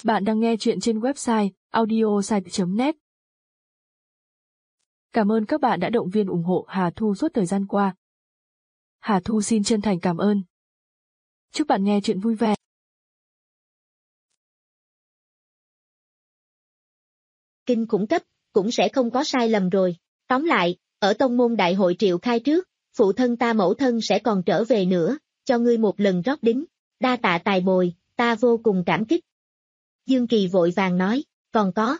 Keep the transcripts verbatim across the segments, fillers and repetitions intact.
Bạn đang nghe chuyện trên website audiosite chấm net. Cảm ơn các bạn đã động viên ủng hộ Hà Thu suốt thời gian qua. Hà Thu xin chân thành cảm ơn. Chúc bạn nghe chuyện vui vẻ. Kinh khủng cấp, cũng sẽ không có sai lầm rồi. Tóm lại, ở tông môn đại hội triệu khai trước, phụ thân ta mẫu thân sẽ còn trở về nữa, cho ngươi một lần rót đính. Đa tạ tài bồi, ta vô cùng cảm kích. Dương Kỳ vội vàng nói, còn có.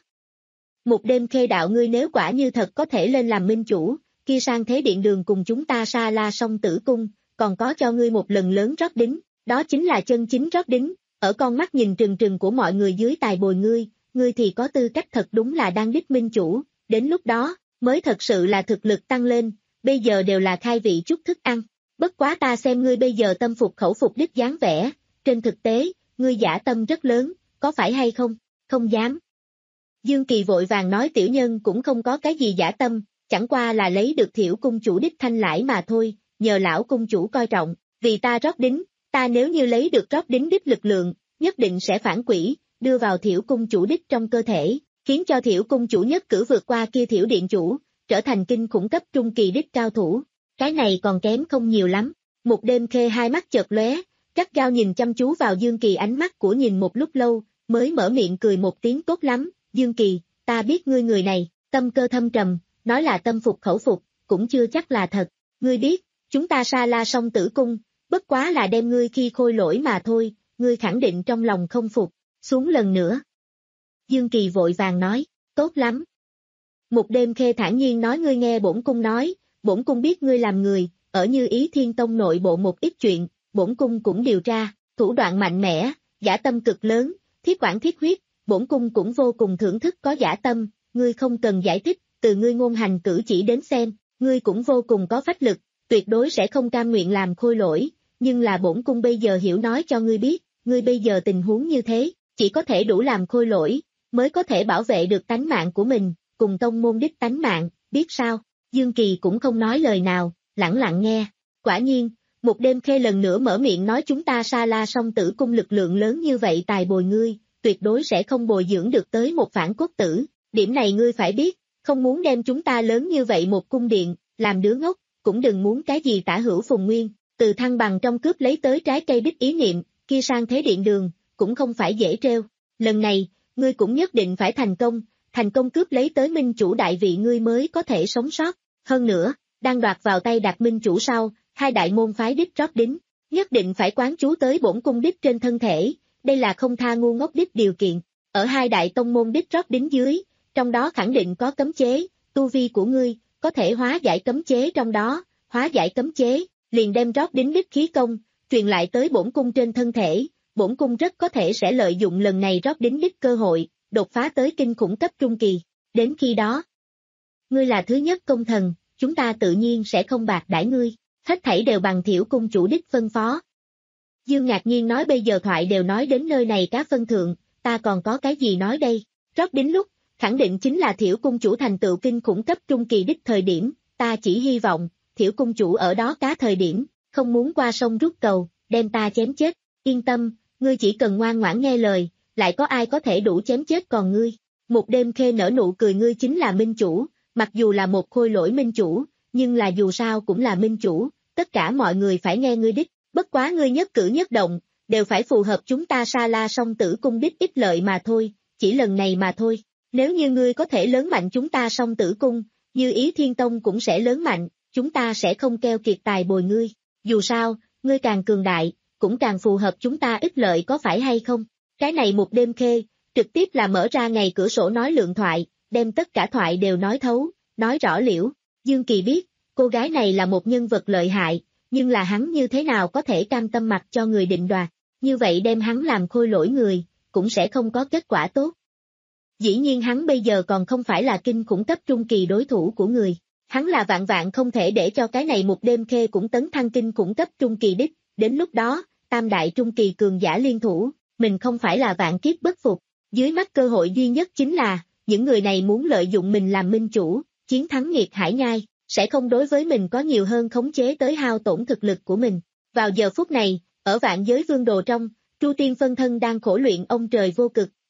Một đêm khê đạo ngươi nếu quả như thật có thể lên làm minh chủ, kia sang thế điện đường cùng chúng ta Sa La Song Tử Cung, còn có cho ngươi một lần lớn rót đính, đó chính là chân chính rót đính, ở con mắt nhìn trừng trừng của mọi người dưới tài bồi ngươi, ngươi thì có tư cách thật đúng là đang đích minh chủ, đến lúc đó, mới thật sự là thực lực tăng lên, bây giờ đều là khai vị chút thức ăn, bất quá ta xem ngươi bây giờ tâm phục khẩu phục đích dáng vẻ, trên thực tế, ngươi giả tâm rất lớn, có phải hay không, không dám. Dương Kỳ vội vàng nói tiểu nhân cũng không có cái gì giả tâm, chẳng qua là lấy được Thiểu cung chủ đích thanh lãi mà thôi, nhờ lão cung chủ coi trọng, vì ta rót đính, ta nếu như lấy được rót đính đích lực lượng, nhất định sẽ phản quỷ, đưa vào Thiểu cung chủ đích trong cơ thể, khiến cho Thiểu cung chủ nhất cử vượt qua kia Thiểu điện chủ, trở thành kinh khủng cấp trung kỳ đích cao thủ, cái này còn kém không nhiều lắm. Một đêm khê hai mắt chợt lóe, gắt gao nhìn chăm chú vào Dương Kỳ ánh mắt của nhìn một lúc lâu, mới mở miệng cười một tiếng tốt lắm, Dương Kỳ, ta biết ngươi người này, tâm cơ thâm trầm, nói là tâm phục khẩu phục, cũng chưa chắc là thật, ngươi biết, chúng ta Sa La Song Tử Cung, bất quá là đem ngươi khi khôi lỗi mà thôi, ngươi khẳng định trong lòng không phục, xuống lần nữa. Dương Kỳ vội vàng nói, tốt lắm. Một đêm khê thản nhiên nói ngươi nghe bổn cung nói, bổn cung biết ngươi làm người, ở Như Ý Thiên Tông nội bộ một ít chuyện, bổn cung cũng điều tra, thủ đoạn mạnh mẽ, giả tâm cực lớn, thiết quản thiết huyết, bổn cung cũng vô cùng thưởng thức có giả tâm, ngươi không cần giải thích, từ ngươi ngôn hành cử chỉ đến xem, ngươi cũng vô cùng có phách lực, tuyệt đối sẽ không cam nguyện làm khôi lỗi, nhưng là bổn cung bây giờ hiểu nói cho ngươi biết, ngươi bây giờ tình huống như thế, chỉ có thể đủ làm khôi lỗi, mới có thể bảo vệ được tánh mạng của mình, cùng tông môn đích tánh mạng, biết sao, Dương Kỳ cũng không nói lời nào, lẳng lặng nghe, quả nhiên, một đêm khê lần nữa mở miệng nói chúng ta Sa La Song Tử Cung lực lượng lớn như vậy tài bồi ngươi, tuyệt đối sẽ không bồi dưỡng được tới một phản cốt tử, điểm này ngươi phải biết, không muốn đem chúng ta lớn như vậy một cung điện, làm đứa ngốc, cũng đừng muốn cái gì tả hữu phùng nguyên, từ thăng bằng trong cướp lấy tới trái cây đích ý niệm, kia sang thế điện đường, cũng không phải dễ treo, lần này, ngươi cũng nhất định phải thành công, thành công cướp lấy tới minh chủ đại vị ngươi mới có thể sống sót, hơn nữa, đang đoạt vào tay đạt minh chủ sau, hai đại môn phái đích rót đính, nhất định phải quán chú tới bổn cung đích trên thân thể, đây là không tha ngu ngốc đích điều kiện, ở hai đại tông môn đích rót đính dưới, trong đó khẳng định có cấm chế, tu vi của ngươi, có thể hóa giải cấm chế trong đó, hóa giải cấm chế, liền đem rót đính đích khí công, truyền lại tới bổn cung trên thân thể, bổn cung rất có thể sẽ lợi dụng lần này rót đính đích cơ hội, đột phá tới kinh khủng cấp trung kỳ, đến khi đó, ngươi là thứ nhất công thần, chúng ta tự nhiên sẽ không bạc đãi ngươi, hết thảy đều bằng Thiểu cung chủ đích phân phó. Dương ngạc nhiên nói bây giờ thoại đều nói đến nơi này cá phân thượng, ta còn có cái gì nói đây, rót đến lúc, khẳng định chính là Thiểu cung chủ thành tựu kinh khủng cấp trung kỳ đích thời điểm, ta chỉ hy vọng, Thiểu cung chủ ở đó cá thời điểm, không muốn qua sông rút cầu, đem ta chém chết, yên tâm, ngươi chỉ cần ngoan ngoãn nghe lời, lại có ai có thể đủ chém chết còn ngươi. Một đêm khê nở nụ cười ngươi chính là minh chủ, mặc dù là một khôi lỗi minh chủ, nhưng là dù sao cũng là minh chủ, tất cả mọi người phải nghe ngươi đích, bất quá ngươi nhất cử nhất động, đều phải phù hợp chúng ta Sa La Song Tử Cung đích ích lợi mà thôi, chỉ lần này mà thôi, nếu như ngươi có thể lớn mạnh chúng ta Song Tử Cung, Như Ý Thiên Tông cũng sẽ lớn mạnh, chúng ta sẽ không keo kiệt tài bồi ngươi, dù sao, ngươi càng cường đại, cũng càng phù hợp chúng ta ích lợi có phải hay không, cái này một đêm khê, trực tiếp là mở ra ngày cửa sổ nói lượng thoại, đem tất cả thoại đều nói thấu, nói rõ liễu, Dương Kỳ biết, cô gái này là một nhân vật lợi hại, nhưng là hắn như thế nào có thể cam tâm mặc cho người định đoạt, như vậy đem hắn làm khôi lỗi người, cũng sẽ không có kết quả tốt. Dĩ nhiên hắn bây giờ còn không phải là kinh khủng cấp trung kỳ đối thủ của người, hắn là vạn vạn không thể để cho cái này một đêm khê cũng tấn thăng kinh khủng cấp trung kỳ đích, đến lúc đó, tam đại trung kỳ cường giả liên thủ, mình không phải là vạn kiếp bất phục, dưới mắt cơ hội duy nhất chính là, những người này muốn lợi dụng mình làm minh chủ, chiến thắng nghiệt hải nhai, sẽ không đối với mình có nhiều hơn khống chế tới hao tổn thực lực của mình. Vào giờ phút này, ở vạn giới vương đồ trong, Chu Tiên phân thân đang khổ luyện ông trời vô cực,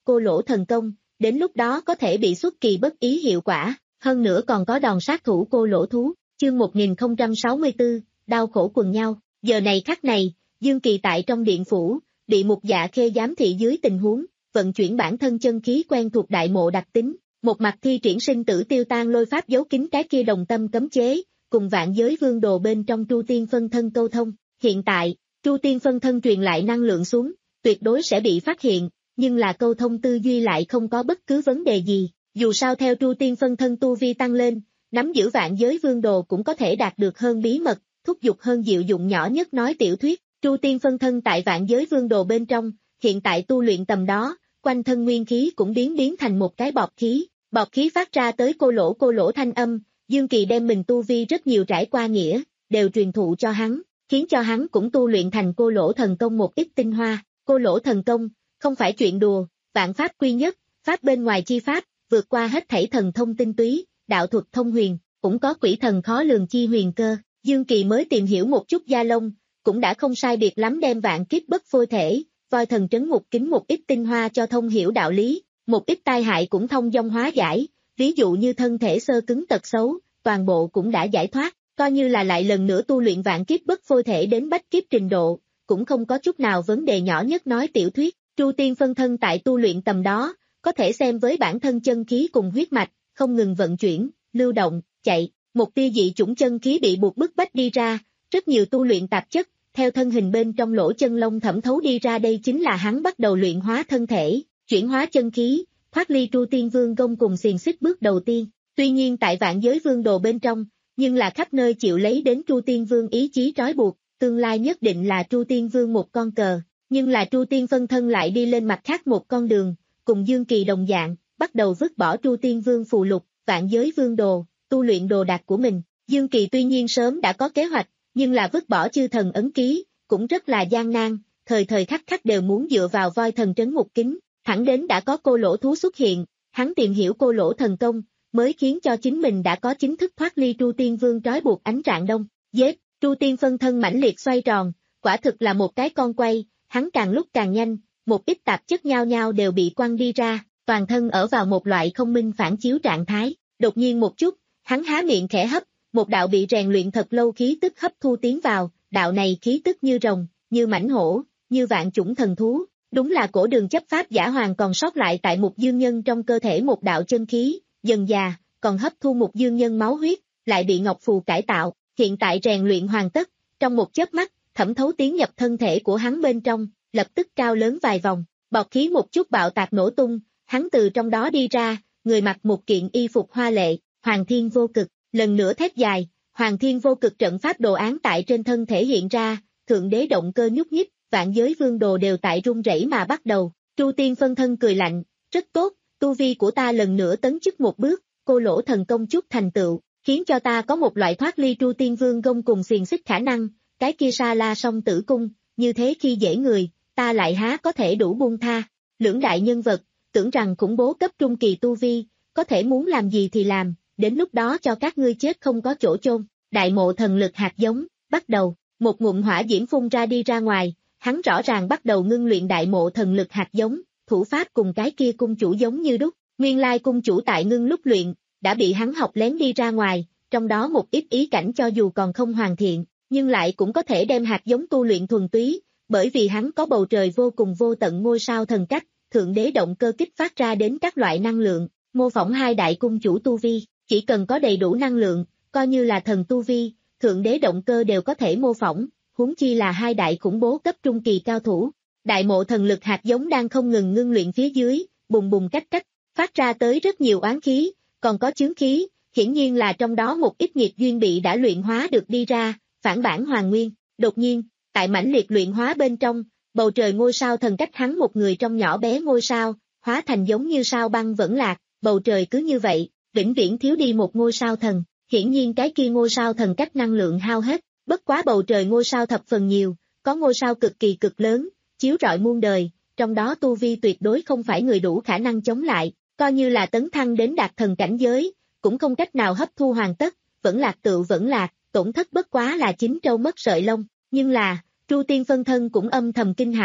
cô lỗ thần công, đến lúc đó có thể bị xuất kỳ bất ý hiệu quả, hơn nữa còn có đòn sát thủ cô lỗ thú, chương một nghìn không trăm sáu mươi tư, đau khổ quần nhau, giờ này khắc này, Dương Kỳ tại trong điện phủ, bị Mục Dạ Khê giám thị dưới tình huống, vận chuyển bản thân chân khí quen thuộc đại mộ đặc tính, một mặt thi triển sinh tử tiêu tan lôi pháp giấu kín cái kia đồng tâm cấm chế, cùng vạn giới vương đồ bên trong Tru Tiên phân thân câu thông, hiện tại, Tru Tiên phân thân truyền lại năng lượng xuống, tuyệt đối sẽ bị phát hiện, nhưng là câu thông tư duy lại không có bất cứ vấn đề gì, dù sao theo Tru Tiên phân thân tu vi tăng lên, nắm giữ vạn giới vương đồ cũng có thể đạt được hơn bí mật, thúc giục hơn diệu dụng nhỏ nhất nói tiểu thuyết, Tru Tiên phân thân tại vạn giới vương đồ bên trong, hiện tại tu luyện tầm đó, quanh thân nguyên khí cũng biến biến thành một cái bọt khí, bọt khí phát ra tới cô lỗ cô lỗ thanh âm, Dương Kỳ đem mình tu vi rất nhiều trải qua nghĩa, đều truyền thụ cho hắn, khiến cho hắn cũng tu luyện thành cô lỗ thần công một ít tinh hoa, cô lỗ thần công, không phải chuyện đùa, vạn pháp quy nhất, pháp bên ngoài chi pháp, vượt qua hết thảy thần thông tinh túy, đạo thuật thông huyền, cũng có quỷ thần khó lường chi huyền cơ, Dương Kỳ mới tìm hiểu một chút gia lông, cũng đã không sai biệt lắm đem vạn kiếp bất phôi thể, voi thần trấn ngục kính một ít tinh hoa cho thông hiểu đạo lý, một ít tai hại cũng thông dong hóa giải, ví dụ như thân thể sơ cứng tật xấu, toàn bộ cũng đã giải thoát, coi như là lại lần nữa tu luyện vạn kiếp bất phôi thể đến bách kiếp trình độ, cũng không có chút nào vấn đề nhỏ nhất nói tiểu thuyết, Tru Tiên phân thân tại tu luyện tầm đó, có thể xem với bản thân chân khí cùng huyết mạch, không ngừng vận chuyển, lưu động, chạy, một tia dị chủng chân khí bị buộc bức bách đi ra, rất nhiều tu luyện tạp chất, theo thân hình bên trong lỗ chân lông thẩm thấu đi ra đây chính là hắn bắt đầu luyện hóa thân thể, chuyển hóa chân khí, thoát ly Tru Tiên Vương Gông cùng xiềng xích bước đầu tiên. Tuy nhiên tại vạn giới vương đồ bên trong, nhưng là khắp nơi chịu lấy đến Tru Tiên Vương ý chí trói buộc, tương lai nhất định là Tru Tiên Vương một con cờ, nhưng là Tru Tiên phân thân lại đi lên mặt khác một con đường, cùng Dương Kỳ đồng dạng, bắt đầu vứt bỏ Tru Tiên Vương phù lục, vạn giới vương đồ, tu luyện đồ đạc của mình. Dương Kỳ tuy nhiên sớm đã có kế hoạch, nhưng là vứt bỏ chư thần ấn ký, cũng rất là gian nan, thời thời khắc khắc đều muốn dựa vào voi thần trấn ngục kính, thẳng đến đã có cô lỗ thú xuất hiện, hắn tìm hiểu cô lỗ thần công, mới khiến cho chính mình đã có chính thức thoát ly Tru Tiên Vương trói buộc ánh rạng đông, giết, Tru Tiên phân thân mãnh liệt xoay tròn, quả thực là một cái con quay, hắn càng lúc càng nhanh, một ít tạp chất nhao nhao đều bị quăng đi ra, toàn thân ở vào một loại không minh phản chiếu trạng thái, đột nhiên một chút, hắn há miệng khẽ hấp, một đạo bị rèn luyện thật lâu khí tức hấp thu tiến vào, đạo này khí tức như rồng, như mãnh hổ, như vạn chủng thần thú, đúng là cổ đường chấp pháp giả hoàng còn sót lại tại một dương nhân trong cơ thể một đạo chân khí, dần già, còn hấp thu một dương nhân máu huyết, lại bị Ngọc Phù cải tạo, hiện tại rèn luyện hoàn tất, trong một chớp mắt, thẩm thấu tiến nhập thân thể của hắn bên trong, lập tức cao lớn vài vòng, bọt khí một chút bạo tạc nổ tung, hắn từ trong đó đi ra, người mặc một kiện y phục hoa lệ, Hoàng Thiên Vô Cực, lần nữa thét dài, Hoàng Thiên Vô Cực trận pháp đồ án tại trên thân thể hiện ra, thượng đế động cơ nhúc nhích, vạn giới vương đồ đều tại run rẩy mà bắt đầu, Tru Tiên phân thân cười lạnh, rất tốt, tu vi của ta lần nữa tấn chức một bước, cô lỗ thần công chút thành tựu, khiến cho ta có một loại thoát ly Tru Tiên Vương Gông cùng xiềng xích khả năng, cái kia sa la song tử cung, như thế khi dễ người, ta lại há có thể đủ buông tha, lưỡng đại nhân vật, tưởng rằng khủng bố cấp trung kỳ tu vi, có thể muốn làm gì thì làm, đến lúc đó cho các ngươi chết không có chỗ chôn, đại mộ thần lực hạt giống, bắt đầu, một ngụm hỏa diễm phun ra đi ra ngoài, hắn rõ ràng bắt đầu ngưng luyện đại mộ thần lực hạt giống, thủ pháp cùng cái kia cung chủ giống như đúc, nguyên lai cung chủ tại ngưng lúc luyện, đã bị hắn học lén đi ra ngoài, trong đó một ít ý cảnh cho dù còn không hoàn thiện, nhưng lại cũng có thể đem hạt giống tu luyện thuần túy, bởi vì hắn có bầu trời vô cùng vô tận ngôi sao thần cách, thượng đế động cơ kích phát ra đến các loại năng lượng, mô phỏng hai đại cung chủ tu vi, chỉ cần có đầy đủ năng lượng, coi như là thần tu vi, thượng đế động cơ đều có thể mô phỏng, huống chi là hai đại khủng bố cấp trung kỳ cao thủ. Đại mộ thần lực hạt giống đang không ngừng ngưng luyện phía dưới, bùng bùng cách cách, phát ra tới rất nhiều oán khí, còn có chướng khí, hiển nhiên là trong đó một ít nghiệt duyên bị đã luyện hóa được đi ra, phản bản hoàn nguyên. Đột nhiên, tại mãnh liệt luyện hóa bên trong, bầu trời ngôi sao thần cách hắn một người trong nhỏ bé ngôi sao, hóa thành giống như sao băng vẫn lạc, bầu trời cứ như vậy, vĩnh viễn thiếu đi một ngôi sao thần, hiển nhiên cái kia ngôi sao thần cách năng lượng hao hết, bất quá bầu trời ngôi sao thập phần nhiều, có ngôi sao cực kỳ cực lớn, chiếu rọi muôn đời, trong đó tu vi tuyệt đối không phải người đủ khả năng chống lại, coi như là tấn thăng đến đạt thần cảnh giới, cũng không cách nào hấp thu hoàn tất, vẫn lạc tựu vẫn lạc, tổn thất bất quá là chín trâu mất sợi lông, nhưng là, Tru Tiên phân thân cũng âm thầm kinh hãi,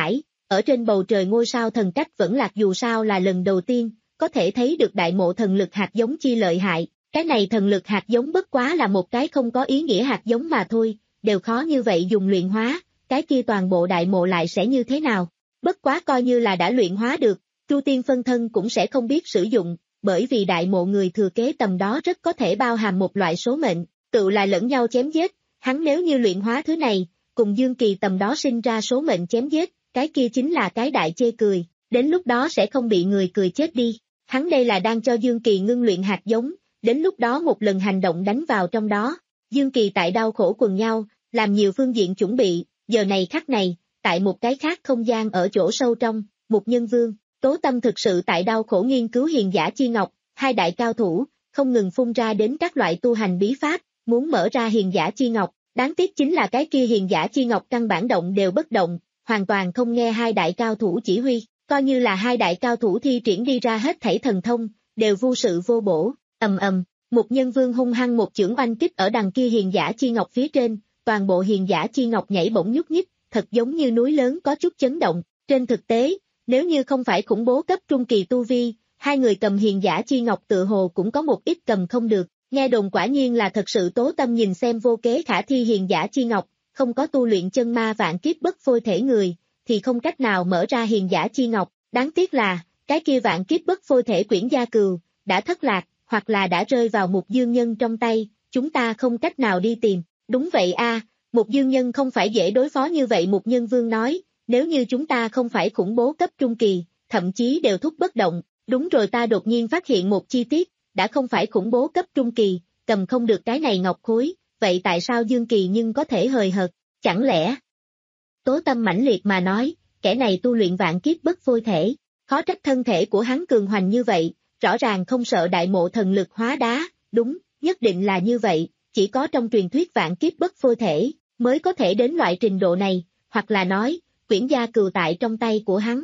ở trên bầu trời ngôi sao thần cách vẫn lạc dù sao là lần đầu tiên, có thể thấy được đại mộ thần lực hạt giống chi lợi hại, cái này thần lực hạt giống bất quá là một cái không có ý nghĩa hạt giống mà thôi, đều khó như vậy dùng luyện hóa, cái kia toàn bộ đại mộ lại sẽ như thế nào, bất quá coi như là đã luyện hóa được, Chu Tiên phân thân cũng sẽ không biết sử dụng, bởi vì đại mộ người thừa kế tầm đó rất có thể bao hàm một loại số mệnh, tự là lẫn nhau chém giết, hắn nếu như luyện hóa thứ này, cùng Dương Kỳ tầm đó sinh ra số mệnh chém giết, cái kia chính là cái đại chê cười, đến lúc đó sẽ không bị người cười chết đi, hắn đây là đang cho Dương Kỳ ngưng luyện hạt giống, đến lúc đó một lần hành động đánh vào trong đó, Dương Kỳ tại đau khổ quần nhau, làm nhiều phương diện chuẩn bị, giờ này khắc này, tại một cái khác không gian ở chỗ sâu trong, Mục Nhân Vương, Tố Tâm thực sự tại đau khổ nghiên cứu hiền giả chi ngọc, hai đại cao thủ, không ngừng phun ra đến các loại tu hành bí pháp, muốn mở ra hiền giả chi ngọc, đáng tiếc chính là cái kia hiền giả chi ngọc căn bản động đều bất động, hoàn toàn không nghe hai đại cao thủ chỉ huy, coi như là hai đại cao thủ thi triển đi ra hết thảy thần thông, đều vô sự vô bổ, ầm ầm, Mục Nhân Vương hung hăng một chưởng oanh kích ở đằng kia hiền giả chi ngọc phía trên, toàn bộ hiền giả chi ngọc nhảy bổng nhúc nhích, thật giống như núi lớn có chút chấn động, trên thực tế, nếu như không phải khủng bố cấp trung kỳ tu vi, hai người cầm hiền giả chi ngọc tự hồ cũng có một ít cầm không được, nghe đồn quả nhiên là thật sự Tố Tâm nhìn xem vô kế khả thi hiền giả chi ngọc, không có tu luyện chân ma vạn kiếp bất phôi thể người, thì không cách nào mở ra hiền giả chi ngọc, đáng tiếc là, cái kia vạn kiếp bất phôi thể quyển gia cừu, đã thất lạc, hoặc là đã rơi vào Mục Dương Nhân trong tay, chúng ta không cách nào đi tìm, đúng vậy a, Mục Dương Nhân không phải dễ đối phó như vậy Mục Nhân Vương nói, nếu như chúng ta không phải khủng bố cấp trung kỳ, thậm chí đều thúc bất động, đúng rồi ta đột nhiên phát hiện một chi tiết, đã không phải khủng bố cấp trung kỳ, cầm không được cái này ngọc khối, vậy tại sao Dương Kỳ nhưng có thể hời hợt, chẳng lẽ? Tố Tâm mãnh liệt mà nói, kẻ này tu luyện vạn kiếp bất phôi thể, khó trách thân thể của hắn cường hoành như vậy, rõ ràng không sợ đại mộ thần lực hóa đá, đúng, nhất định là như vậy, chỉ có trong truyền thuyết vạn kiếp bất phôi thể, mới có thể đến loại trình độ này, hoặc là nói, quyển gia cừu tại trong tay của hắn.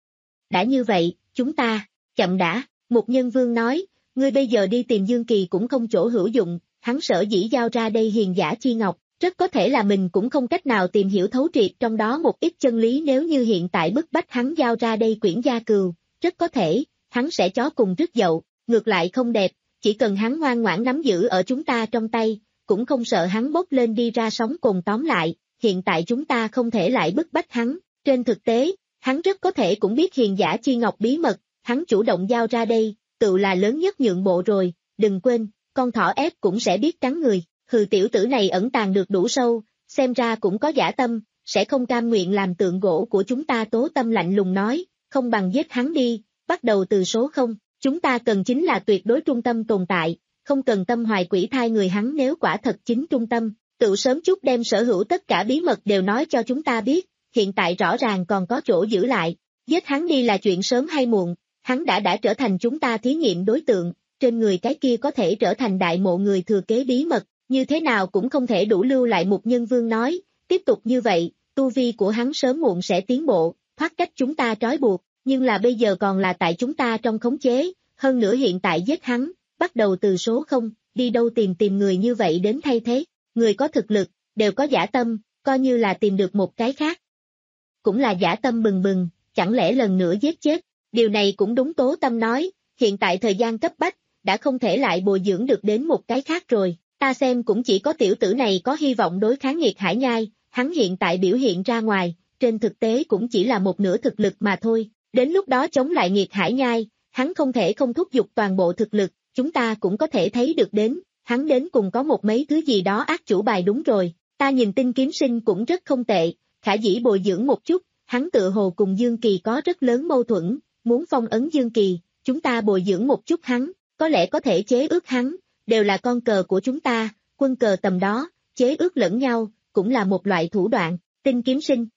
Đã như vậy, chúng ta, chậm đã, Mục Nhân Vương nói, ngươi bây giờ đi tìm Dương Kỳ cũng không chỗ hữu dụng, hắn sở dĩ giao ra đây hiền giả chi ngọc, rất có thể là mình cũng không cách nào tìm hiểu thấu triệt trong đó một ít chân lý nếu như hiện tại bức bách hắn giao ra đây quyển gia cừu, rất có thể, hắn sẽ chó cùng rứt dậu, ngược lại không đẹp, chỉ cần hắn ngoan ngoãn nắm giữ ở chúng ta trong tay, cũng không sợ hắn bốc lên đi ra sóng cùng tóm lại, hiện tại chúng ta không thể lại bức bách hắn, trên thực tế, hắn rất có thể cũng biết hiền giả chi ngọc bí mật, hắn chủ động giao ra đây, tự là lớn nhất nhượng bộ rồi, đừng quên, con thỏ ép cũng sẽ biết cắn người, hừ tiểu tử này ẩn tàng được đủ sâu, xem ra cũng có dã tâm, sẽ không cam nguyện làm tượng gỗ của chúng ta. Tố Tâm lạnh lùng nói, không bằng giết hắn đi, bắt đầu từ số không, chúng ta cần chính là tuyệt đối trung tâm tồn tại, không cần tâm hoài quỷ thai người hắn nếu quả thật chính trung tâm, tự sớm chút đem sở hữu tất cả bí mật đều nói cho chúng ta biết, hiện tại rõ ràng còn có chỗ giữ lại, giết hắn đi là chuyện sớm hay muộn, hắn đã đã trở thành chúng ta thí nghiệm đối tượng, trên người cái kia có thể trở thành đại mộ người thừa kế bí mật, như thế nào cũng không thể đủ lưu lại. Mục Nhân Vương nói, tiếp tục như vậy, tu vi của hắn sớm muộn sẽ tiến bộ, thoát cách chúng ta trói buộc, nhưng là bây giờ còn là tại chúng ta trong khống chế, hơn nữa hiện tại giết hắn, bắt đầu từ số không, đi đâu tìm tìm người như vậy đến thay thế, người có thực lực, đều có dã tâm, coi như là tìm được một cái khác. Cũng là dã tâm bừng bừng, chẳng lẽ lần nữa giết chết, điều này cũng đúng. Tố Tâm nói, hiện tại thời gian cấp bách, đã không thể lại bồi dưỡng được đến một cái khác rồi, ta xem cũng chỉ có tiểu tử này có hy vọng đối kháng Nghiệt Hải Nhai, hắn hiện tại biểu hiện ra ngoài, trên thực tế cũng chỉ là một nửa thực lực mà thôi, đến lúc đó chống lại Nghiệt Hải Nhai, hắn không thể không thúc giục toàn bộ thực lực, chúng ta cũng có thể thấy được đến, hắn đến cùng có một mấy thứ gì đó ác chủ bài. Đúng rồi, ta nhìn Tinh Kiếm Sinh cũng rất không tệ, khả dĩ bồi dưỡng một chút, hắn tự hồ cùng Dương Kỳ có rất lớn mâu thuẫn, muốn phong ấn Dương Kỳ, chúng ta bồi dưỡng một chút hắn, có lẽ có thể chế ước hắn, đều là con cờ của chúng ta, quân cờ tầm đó, chế ước lẫn nhau, cũng là một loại thủ đoạn. Tinh Kiếm Sinh,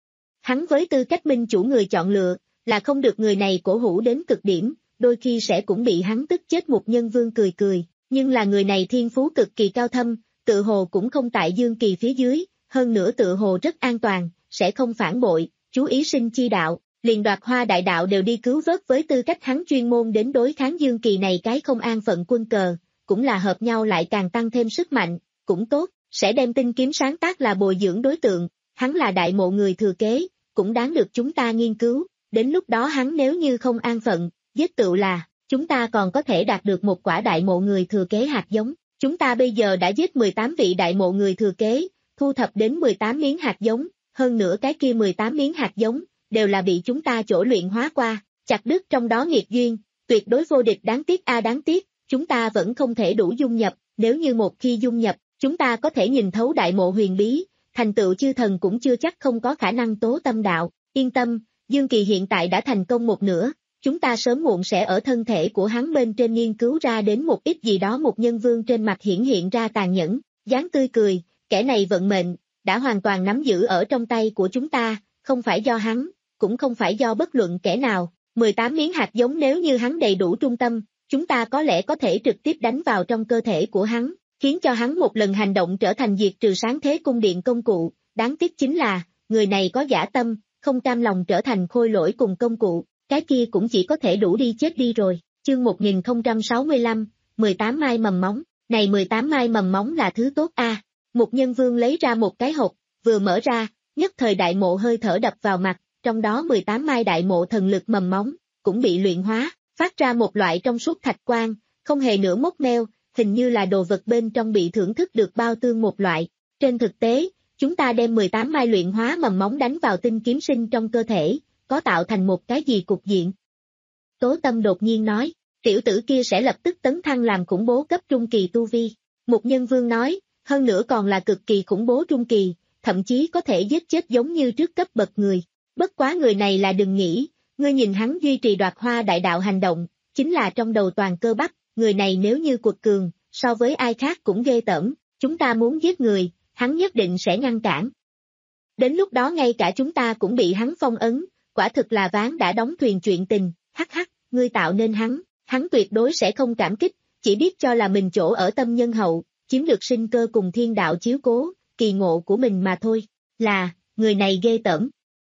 hắn với tư cách minh chủ người chọn lựa, là không được người này cổ hủ đến cực điểm, đôi khi sẽ cũng bị hắn tức chết. Mục Nhân Vương cười cười, nhưng là người này thiên phú cực kỳ cao thâm, tự hồ cũng không tại Dương Kỳ phía dưới, hơn nữa tự hồ rất an toàn, sẽ không phản bội, chú ý sinh chi đạo, liền Đoạt Hoa đại đạo đều đi cứu vớt với tư cách hắn chuyên môn đến đối kháng Dương Kỳ này cái không an phận quân cờ, cũng là hợp nhau lại càng tăng thêm sức mạnh, cũng tốt, sẽ đem Tinh Kiếm sáng tác là bồi dưỡng đối tượng, hắn là đại mộ người thừa kế, cũng đáng được chúng ta nghiên cứu, đến lúc đó hắn nếu như không an phận, giết tựu là, chúng ta còn có thể đạt được một quả đại mộ người thừa kế hạt giống. Chúng ta bây giờ đã giết mười tám vị đại mộ người thừa kế, thu thập đến mười tám miếng hạt giống, hơn nữa cái kia mười tám miếng hạt giống, đều là bị chúng ta chỗ luyện hóa qua, chặt đứt trong đó nghiệt duyên, tuyệt đối vô địch đáng tiếc a đáng tiếc, chúng ta vẫn không thể đủ dung nhập, nếu như một khi dung nhập, chúng ta có thể nhìn thấu đại mộ huyền bí, thành tựu chư thần cũng chưa chắc không có khả năng tố tâm đạo, yên tâm, Dương Kỳ hiện tại đã thành công một nửa, chúng ta sớm muộn sẽ ở thân thể của hắn bên trên nghiên cứu ra đến một ít gì đó. Một nhân vương trên mặt hiển hiện ra tàn nhẫn, dáng tươi cười, kẻ này vận mệnh, đã hoàn toàn nắm giữ ở trong tay của chúng ta, không phải do hắn, cũng không phải do bất luận kẻ nào, mười tám miếng hạt giống nếu như hắn đầy đủ trung tâm, chúng ta có lẽ có thể trực tiếp đánh vào trong cơ thể của hắn, khiến cho hắn một lần hành động trở thành diệt trừ sáng thế cung điện công cụ, đáng tiếc chính là, người này có dã tâm, không cam lòng trở thành khôi lỗi cùng công cụ, cái kia cũng chỉ có thể đủ đi chết đi rồi. Chương một nghìn không trăm sáu mươi lăm, mười tám mai mầm móng, này mười tám mai mầm móng là thứ tốt a. Một nhân vương lấy ra một cái hộp, vừa mở ra, nhất thời đại mộ hơi thở đập vào mặt, trong đó mười tám mai đại mộ thần lực mầm móng, cũng bị luyện hóa, phát ra một loại trong suốt thạch quang, không hề nửa mốc meo, hình như là đồ vật bên trong bị thưởng thức được bao tương một loại. Trên thực tế, chúng ta đem mười tám mai luyện hóa mầm móng đánh vào tinh kiếm sinh trong cơ thể, có tạo thành một cái gì cục diện. Tố Tâm đột nhiên nói, tiểu tử kia sẽ lập tức tấn thăng làm khủng bố cấp trung kỳ tu vi. Một nhân vương nói, hơn nữa còn là cực kỳ khủng bố trung kỳ, thậm chí có thể giết chết giống như trước cấp bậc người. Bất quá người này là đừng nghĩ, ngươi nhìn hắn duy trì đoạt hoa đại đạo hành động, chính là trong đầu toàn cơ bắp, người này nếu như quật cường, so với ai khác cũng ghê tởm, chúng ta muốn giết người, hắn nhất định sẽ ngăn cản. Đến lúc đó ngay cả chúng ta cũng bị hắn phong ấn, quả thực là ván đã đóng thuyền chuyện tình, hắc hắc, ngươi tạo nên hắn, hắn tuyệt đối sẽ không cảm kích, chỉ biết cho là mình chỗ ở tâm nhân hậu, chiếm được sinh cơ cùng thiên đạo chiếu cố, kỳ ngộ của mình mà thôi, là, người này ghê tởm.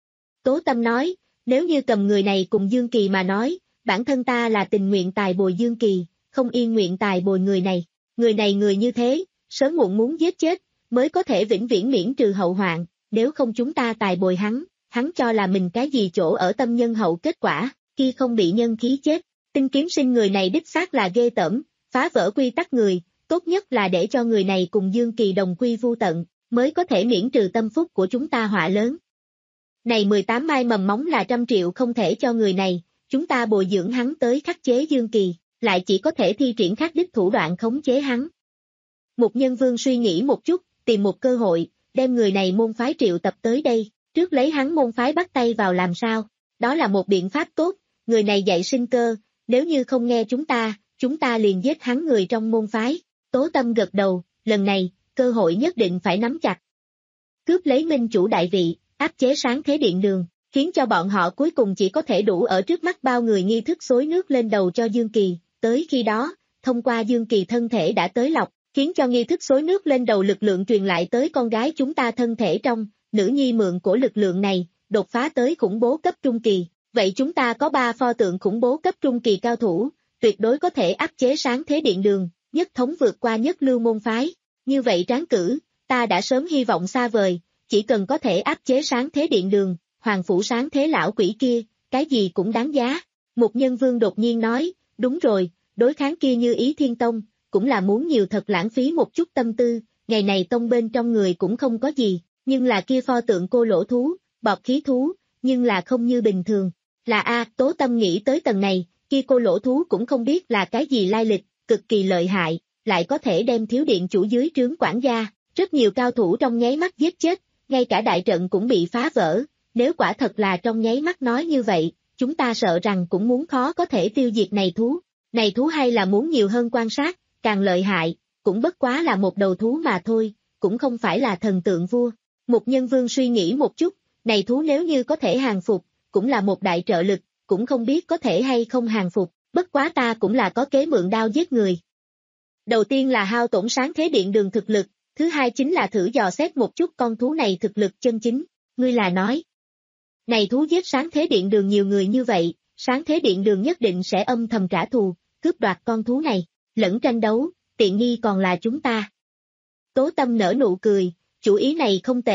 Tố Tâm nói, nếu như cầm người này cùng Dương Kỳ mà nói, bản thân ta là tình nguyện tài bồi Dương Kỳ, không yên nguyện tài bồi người này, người này người như thế, sớm muộn muốn giết chết, mới có thể vĩnh viễn miễn trừ hậu hoạn, nếu không chúng ta tài bồi hắn, hắn cho là mình cái gì chỗ ở tâm nhân hậu kết quả, khi không bị nhân khí chết, tinh kiếm sinh người này đích xác là ghê tởm, phá vỡ quy tắc người, tốt nhất là để cho người này cùng Dương Kỳ đồng quy vu tận, mới có thể miễn trừ tâm phúc của chúng ta họa lớn. Này mười tám mai mầm móng là trăm triệu không thể cho người này, chúng ta bồi dưỡng hắn tới khắc chế Dương Kỳ, lại chỉ có thể thi triển khắc đích thủ đoạn khống chế hắn. Một nhân vương suy nghĩ một chút, tìm một cơ hội, đem người này môn phái triệu tập tới đây, trước lấy hắn môn phái bắt tay vào làm sao, đó là một biện pháp tốt, người này dạy sinh cơ, nếu như không nghe chúng ta, chúng ta liền giết hắn người trong môn phái. Tố Tâm gật đầu, lần này, cơ hội nhất định phải nắm chặt. Cướp lấy minh chủ đại vị, áp chế sáng thế điện đường, khiến cho bọn họ cuối cùng chỉ có thể đủ ở trước mắt bao người nghi thức xối nước lên đầu cho Dương Kỳ, tới khi đó, thông qua Dương Kỳ thân thể đã tới lọc, khiến cho nghi thức xối nước lên đầu lực lượng truyền lại tới con gái chúng ta thân thể trong, nữ nhi mượn của lực lượng này, đột phá tới khủng bố cấp trung kỳ, vậy chúng ta có ba pho tượng khủng bố cấp trung kỳ cao thủ, tuyệt đối có thể áp chế sáng thế điện đường, nhất thống vượt qua nhất lưu môn phái, như vậy tráng cử, ta đã sớm hy vọng xa vời, chỉ cần có thể áp chế sáng thế điện đường, hoàng phủ sáng thế lão quỷ kia, cái gì cũng đáng giá. Một nhân vương đột nhiên nói, đúng rồi, đối kháng kia Như Ý Thiên Tông, cũng là muốn nhiều thật lãng phí một chút tâm tư, ngày này tông bên trong người cũng không có gì, nhưng là kia pho tượng cô lỗ thú, bọt khí thú, nhưng là không như bình thường, là a Tố Tâm nghĩ tới tầng này, kia cô lỗ thú cũng không biết là cái gì lai lịch, cực kỳ lợi hại, lại có thể đem thiếu điện chủ dưới trướng quản gia, rất nhiều cao thủ trong nháy mắt giết chết, ngay cả đại trận cũng bị phá vỡ, nếu quả thật là trong nháy mắt nói như vậy, chúng ta sợ rằng cũng muốn khó có thể tiêu diệt này thú, này thú hay là muốn nhiều hơn quan sát, càng lợi hại, cũng bất quá là một đầu thú mà thôi, cũng không phải là thần tượng vua. Một nhân vương suy nghĩ một chút, này thú nếu như có thể hàng phục, cũng là một đại trợ lực, cũng không biết có thể hay không hàng phục, bất quá ta cũng là có kế mượn đao giết người. Đầu tiên là hao tổn sáng thế điện đường thực lực, thứ hai chính là thử dò xét một chút con thú này thực lực chân chính, ngươi là nói. Này thú giết sáng thế điện đường nhiều người như vậy, sáng thế điện đường nhất định sẽ âm thầm trả thù, cướp đoạt con thú này, lẫn tranh đấu, tiện nghi còn là chúng ta. Tố Tâm nở nụ cười, chủ ý này không tệ,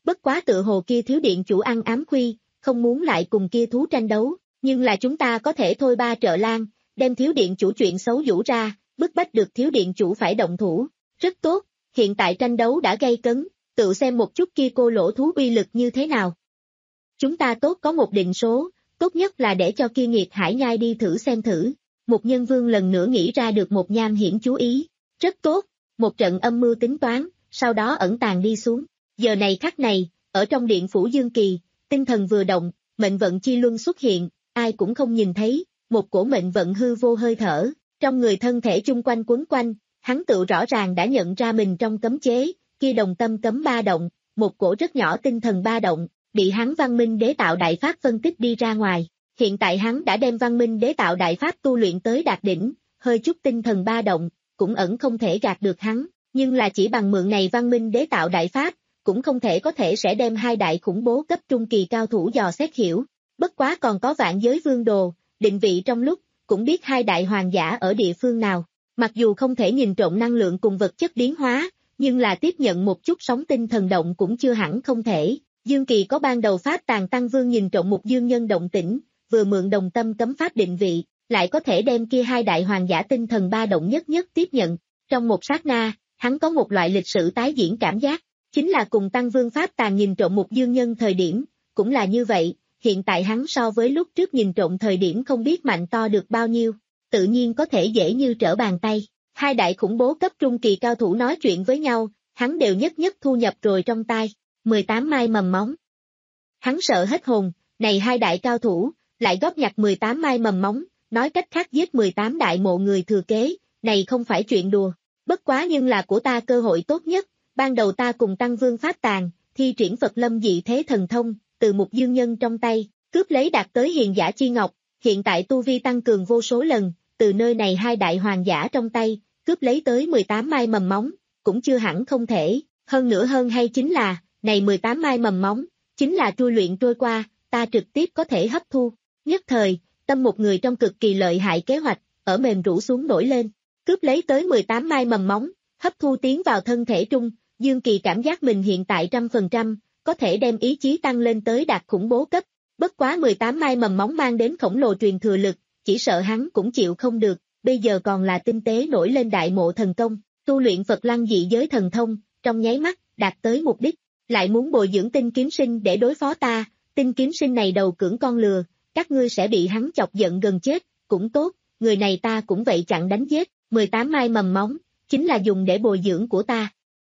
bất quá tự hồ kia thiếu điện chủ ăn ám khuy, không muốn lại cùng kia thú tranh đấu, nhưng là chúng ta có thể thôi ba trợ lan, đem thiếu điện chủ chuyện xấu vũ ra, bức bách được thiếu điện chủ phải động thủ. Rất tốt, hiện tại tranh đấu đã gay cấn, tự xem một chút kia cô lỗ thú uy lực như thế nào. Chúng ta tốt có một định số, tốt nhất là để cho kia nghiệt hải nhai đi thử xem thử. Một nhân vương lần nữa nghĩ ra được một nham hiểm chú ý. Rất tốt, một trận âm mưu tính toán, sau đó ẩn tàng đi xuống. Giờ này khắc này, ở trong điện phủ Dương Kỳ, tinh thần vừa động, mệnh vận chi luân xuất hiện, ai cũng không nhìn thấy, một cổ mệnh vận hư vô hơi thở, trong người thân thể chung quanh quấn quanh, hắn tự rõ ràng đã nhận ra mình trong cấm chế, kia đồng tâm cấm ba động, một cổ rất nhỏ tinh thần ba động, bị hắn văn minh đế tạo đại pháp phân tích đi ra ngoài. Hiện tại hắn đã đem văn minh đế tạo đại pháp tu luyện tới đạt đỉnh, hơi chút tinh thần ba động, cũng ẩn không thể gạt được hắn, nhưng là chỉ bằng mượn này văn minh đế tạo đại pháp, cũng không thể có thể sẽ đem hai đại khủng bố cấp trung kỳ cao thủ dò xét hiểu. Bất quá còn có vạn giới vương đồ, định vị trong lúc, cũng biết hai đại hoàng giả ở địa phương nào. Mặc dù không thể nhìn trộm năng lượng cùng vật chất biến hóa, nhưng là tiếp nhận một chút sóng tinh thần động cũng chưa hẳn không thể. Dương Kỳ có ban đầu pháp tàng tăng vương nhìn trộm một dương nhân động tĩnh, vừa mượn đồng tâm cấm pháp định vị, lại có thể đem kia hai đại hoàng giả tinh thần ba động nhất nhất tiếp nhận. Trong một sát na, hắn có một loại lịch sử tái diễn cảm giác, chính là cùng tăng vương pháp tàng nhìn trộm một dương nhân thời điểm, cũng là như vậy, hiện tại hắn so với lúc trước nhìn trộm thời điểm không biết mạnh to được bao nhiêu, tự nhiên có thể dễ như trở bàn tay. Hai đại khủng bố cấp trung kỳ cao thủ nói chuyện với nhau, hắn đều nhất nhất thu nhập rồi trong tai. mười tám mai mầm móng. Hắn sợ hết hồn, này hai đại cao thủ, lại góp nhặt mười tám mai mầm móng, nói cách khác giết mười tám đại mộ người thừa kế, này không phải chuyện đùa. Bất quá nhưng là của ta cơ hội tốt nhất, ban đầu ta cùng tăng vương pháp tàng, thi triển Phật lâm dị thế thần thông, từ một dương nhân trong tay, cướp lấy đạt tới hiền giả chi ngọc, hiện tại tu vi tăng cường vô số lần, từ nơi này hai đại hoàng giả trong tay, cướp lấy tới mười tám mai mầm móng, cũng chưa hẳn không thể, hơn nữa hơn hay chính là, này mười tám mai mầm móng, chính là trui luyện trôi qua, ta trực tiếp có thể hấp thu. Nhất thời, tâm một người trong cực kỳ lợi hại kế hoạch, ở mềm rũ xuống nổi lên, cướp lấy tới mười tám mai mầm móng, hấp thu tiến vào thân thể trung, Dương Kỳ cảm giác mình hiện tại trăm phần trăm, có thể đem ý chí tăng lên tới đạt khủng bố cấp, bất quá mười tám mai mầm móng mang đến khổng lồ truyền thừa lực, chỉ sợ hắn cũng chịu không được, bây giờ còn là tinh tế nổi lên đại mộ thần công, tu luyện Phật lăng dị giới thần thông, trong nháy mắt, đạt tới mục đích, lại muốn bồi dưỡng tinh kiếm sinh để đối phó ta, tinh kiếm sinh này đầu cưỡng con lừa, các ngươi sẽ bị hắn chọc giận gần chết, cũng tốt, người này ta cũng vậy chặn đánh giết, mười tám mai mầm móng, chính là dùng để bồi dưỡng của ta.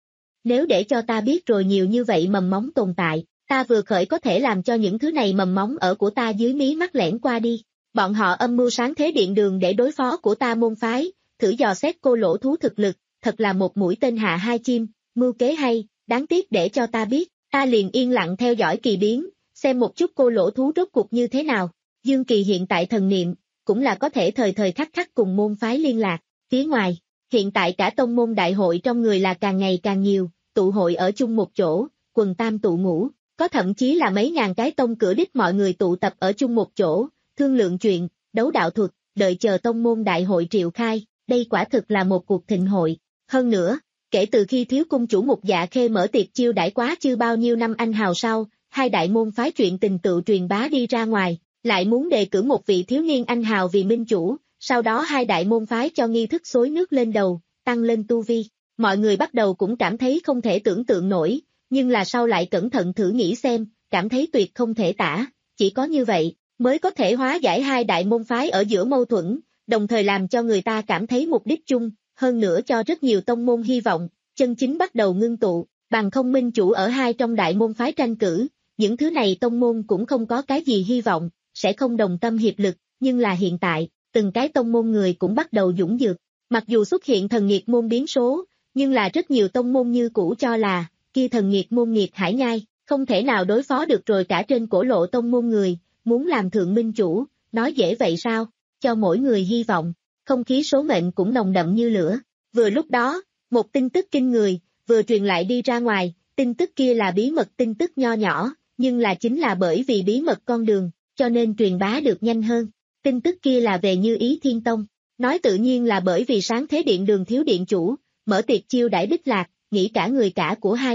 Nếu để cho ta biết rồi nhiều như vậy mầm móng tồn tại, ta vừa khởi có thể làm cho những thứ này mầm móng ở của ta dưới mí mắt lẻn qua đi. Bọn họ âm mưu sáng thế điện đường để đối phó của ta môn phái, thử dò xét cô lỗ thú thực lực, thật là một mũi tên hạ hai chim, mưu kế hay, đáng tiếc để cho ta biết, ta liền yên lặng theo dõi kỳ biến, xem một chút cô lỗ thú rốt cuộc như thế nào. Dương Kỳ hiện tại thần niệm, cũng là có thể thời thời khắc khắc cùng môn phái liên lạc, phía ngoài, hiện tại cả tông môn đại hội trong người là càng ngày càng nhiều, tụ hội ở chung một chỗ, quần tam tụ ngũ, có thậm chí là mấy ngàn cái tông cửa đích mọi người tụ tập ở chung một chỗ, thương lượng chuyện, đấu đạo thuật, đợi chờ tông môn đại hội triệu khai, đây quả thực là một cuộc thịnh hội. Hơn nữa, kể từ khi thiếu cung chủ Mục Dạ Khê mở tiệc chiêu đãi quá chưa bao nhiêu năm anh hào sau, hai đại môn phái chuyện tình tự truyền bá đi ra ngoài, lại muốn đề cử một vị thiếu niên anh hào vì minh chủ, sau đó hai đại môn phái cho nghi thức xối nước lên đầu, tăng lên tu vi. Mọi người bắt đầu cũng cảm thấy không thể tưởng tượng nổi, nhưng là sau lại cẩn thận thử nghĩ xem, cảm thấy tuyệt không thể tả, chỉ có như vậy, mới có thể hóa giải hai đại môn phái ở giữa mâu thuẫn, đồng thời làm cho người ta cảm thấy mục đích chung, hơn nữa cho rất nhiều tông môn hy vọng, chân chính bắt đầu ngưng tụ, bằng không minh chủ ở hai trong đại môn phái tranh cử, những thứ này tông môn cũng không có cái gì hy vọng, sẽ không đồng tâm hiệp lực, nhưng là hiện tại, từng cái tông môn người cũng bắt đầu dũng dược, mặc dù xuất hiện thần nghiệt môn biến số, nhưng là rất nhiều tông môn như cũ cho là, kia thần nghiệt môn nghiệt hải nhai, không thể nào đối phó được rồi cả trên cổ lộ tông môn người, muốn làm thượng minh chủ, nói dễ vậy sao, cho mỗi người hy vọng, không khí số mệnh cũng nồng đậm như lửa. Vừa lúc đó, một tin tức kinh người, vừa truyền lại đi ra ngoài, tin tức kia là bí mật tin tức nho nhỏ, nhưng là chính là bởi vì bí mật con đường, cho nên truyền bá được nhanh hơn. Tin tức kia là về Như Ý Thiên Tông, nói tự nhiên là bởi vì sáng thế điện đường thiếu điện chủ, mở tiệc chiêu đãi Bích Lạc, nghĩ cả người cả của hai được,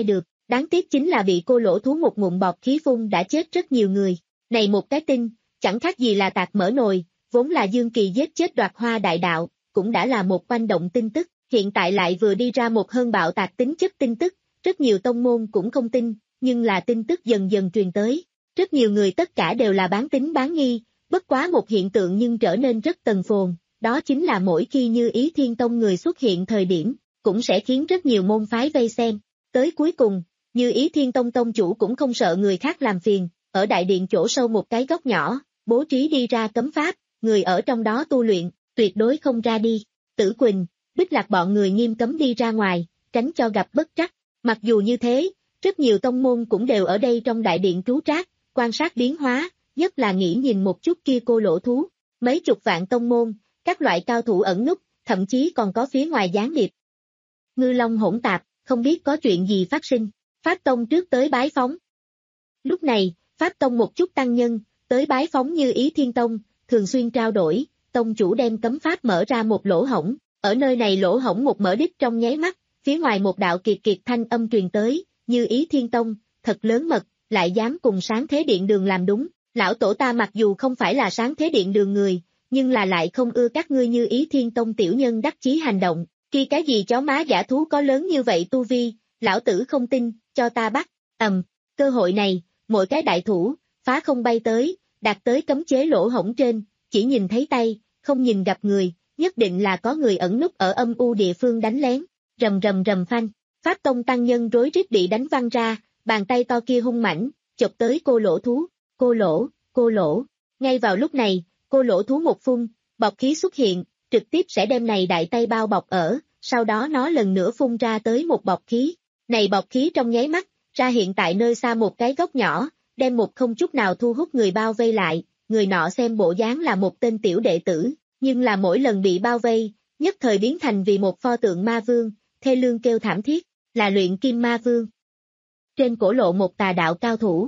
Đáng tiếc chính là bị cô lỗ thú một ngụm bọt khí phun đã chết rất nhiều người. Này một cái tin, chẳng khác gì là tạc mở nồi, vốn là Dương Kỳ giết chết Đoạt Hoa đại đạo, cũng đã là một oanh động tin tức, hiện tại lại vừa đi ra một hơn bạo tạc tính chất tin tức, rất nhiều tông môn cũng không tin, nhưng là tin tức dần dần truyền tới. Rất nhiều người tất cả đều là bán tín bán nghi, bất quá một hiện tượng nhưng trở nên rất tần phồn, đó chính là mỗi khi Như Ý Thiên Tông người xuất hiện thời điểm, cũng sẽ khiến rất nhiều môn phái vây xem. Tới cuối cùng, Như Ý Thiên Tông tông chủ cũng không sợ người khác làm phiền, ở đại điện chỗ sâu một cái góc nhỏ, bố trí đi ra cấm pháp, người ở trong đó tu luyện, tuyệt đối không ra đi. Tử Quỳnh, Bích Lạc bọn người nghiêm cấm đi ra ngoài, tránh cho gặp bất trắc. Mặc dù như thế, rất nhiều tông môn cũng đều ở đây trong đại điện trú trác, quan sát biến hóa, nhất là nghĩ nhìn một chút kia cô lỗ thú. Mấy chục vạn tông môn, các loại cao thủ ẩn núp, thậm chí còn có phía ngoài gián điệp. Ngư long hỗn tạp, không biết có chuyện gì phát sinh. Pháp Tông trước tới bái phóng. Lúc này, Pháp Tông một chút tăng nhân, tới bái phóng Như Ý Thiên Tông, thường xuyên trao đổi, tông chủ đem cấm pháp mở ra một lỗ hổng, ở nơi này lỗ hổng một mở đích trong nháy mắt, phía ngoài một đạo kiệt kiệt thanh âm truyền tới, Như Ý Thiên Tông, thật lớn mật, lại dám cùng Sáng Thế Điện Đường làm đúng, lão tổ ta mặc dù không phải là Sáng Thế Điện Đường người, nhưng là lại không ưa các ngươi Như Ý Thiên Tông tiểu nhân đắc chí hành động, khi cái gì chó má giả thú có lớn như vậy tu vi, lão tử không tin, cho ta bắt, ầm, cơ hội này, mỗi cái đại thủ, phá không bay tới, đạt tới cấm chế lỗ hổng trên, chỉ nhìn thấy tay, không nhìn gặp người, nhất định là có người ẩn núp ở âm u địa phương đánh lén, rầm rầm rầm phanh, Pháp Tông tăng nhân rối rít bị đánh văng ra, bàn tay to kia hung mãnh, chộp tới cô lỗ thú, cô lỗ, cô lỗ, ngay vào lúc này, cô lỗ thú một phun, bọt khí xuất hiện, trực tiếp sẽ đem này đại tay bao bọc ở, sau đó nó lần nữa phun ra tới một bọt khí, này bọt khí trong nháy mắt, ra hiện tại nơi xa một cái góc nhỏ, đem một không chút nào thu hút người bao vây lại, người nọ xem bộ dáng là một tên tiểu đệ tử, nhưng là mỗi lần bị bao vây, nhất thời biến thành vì một pho tượng ma vương, thê lương kêu thảm thiết, là luyện kim ma vương. Trên cổ lộ một tà đạo cao thủ.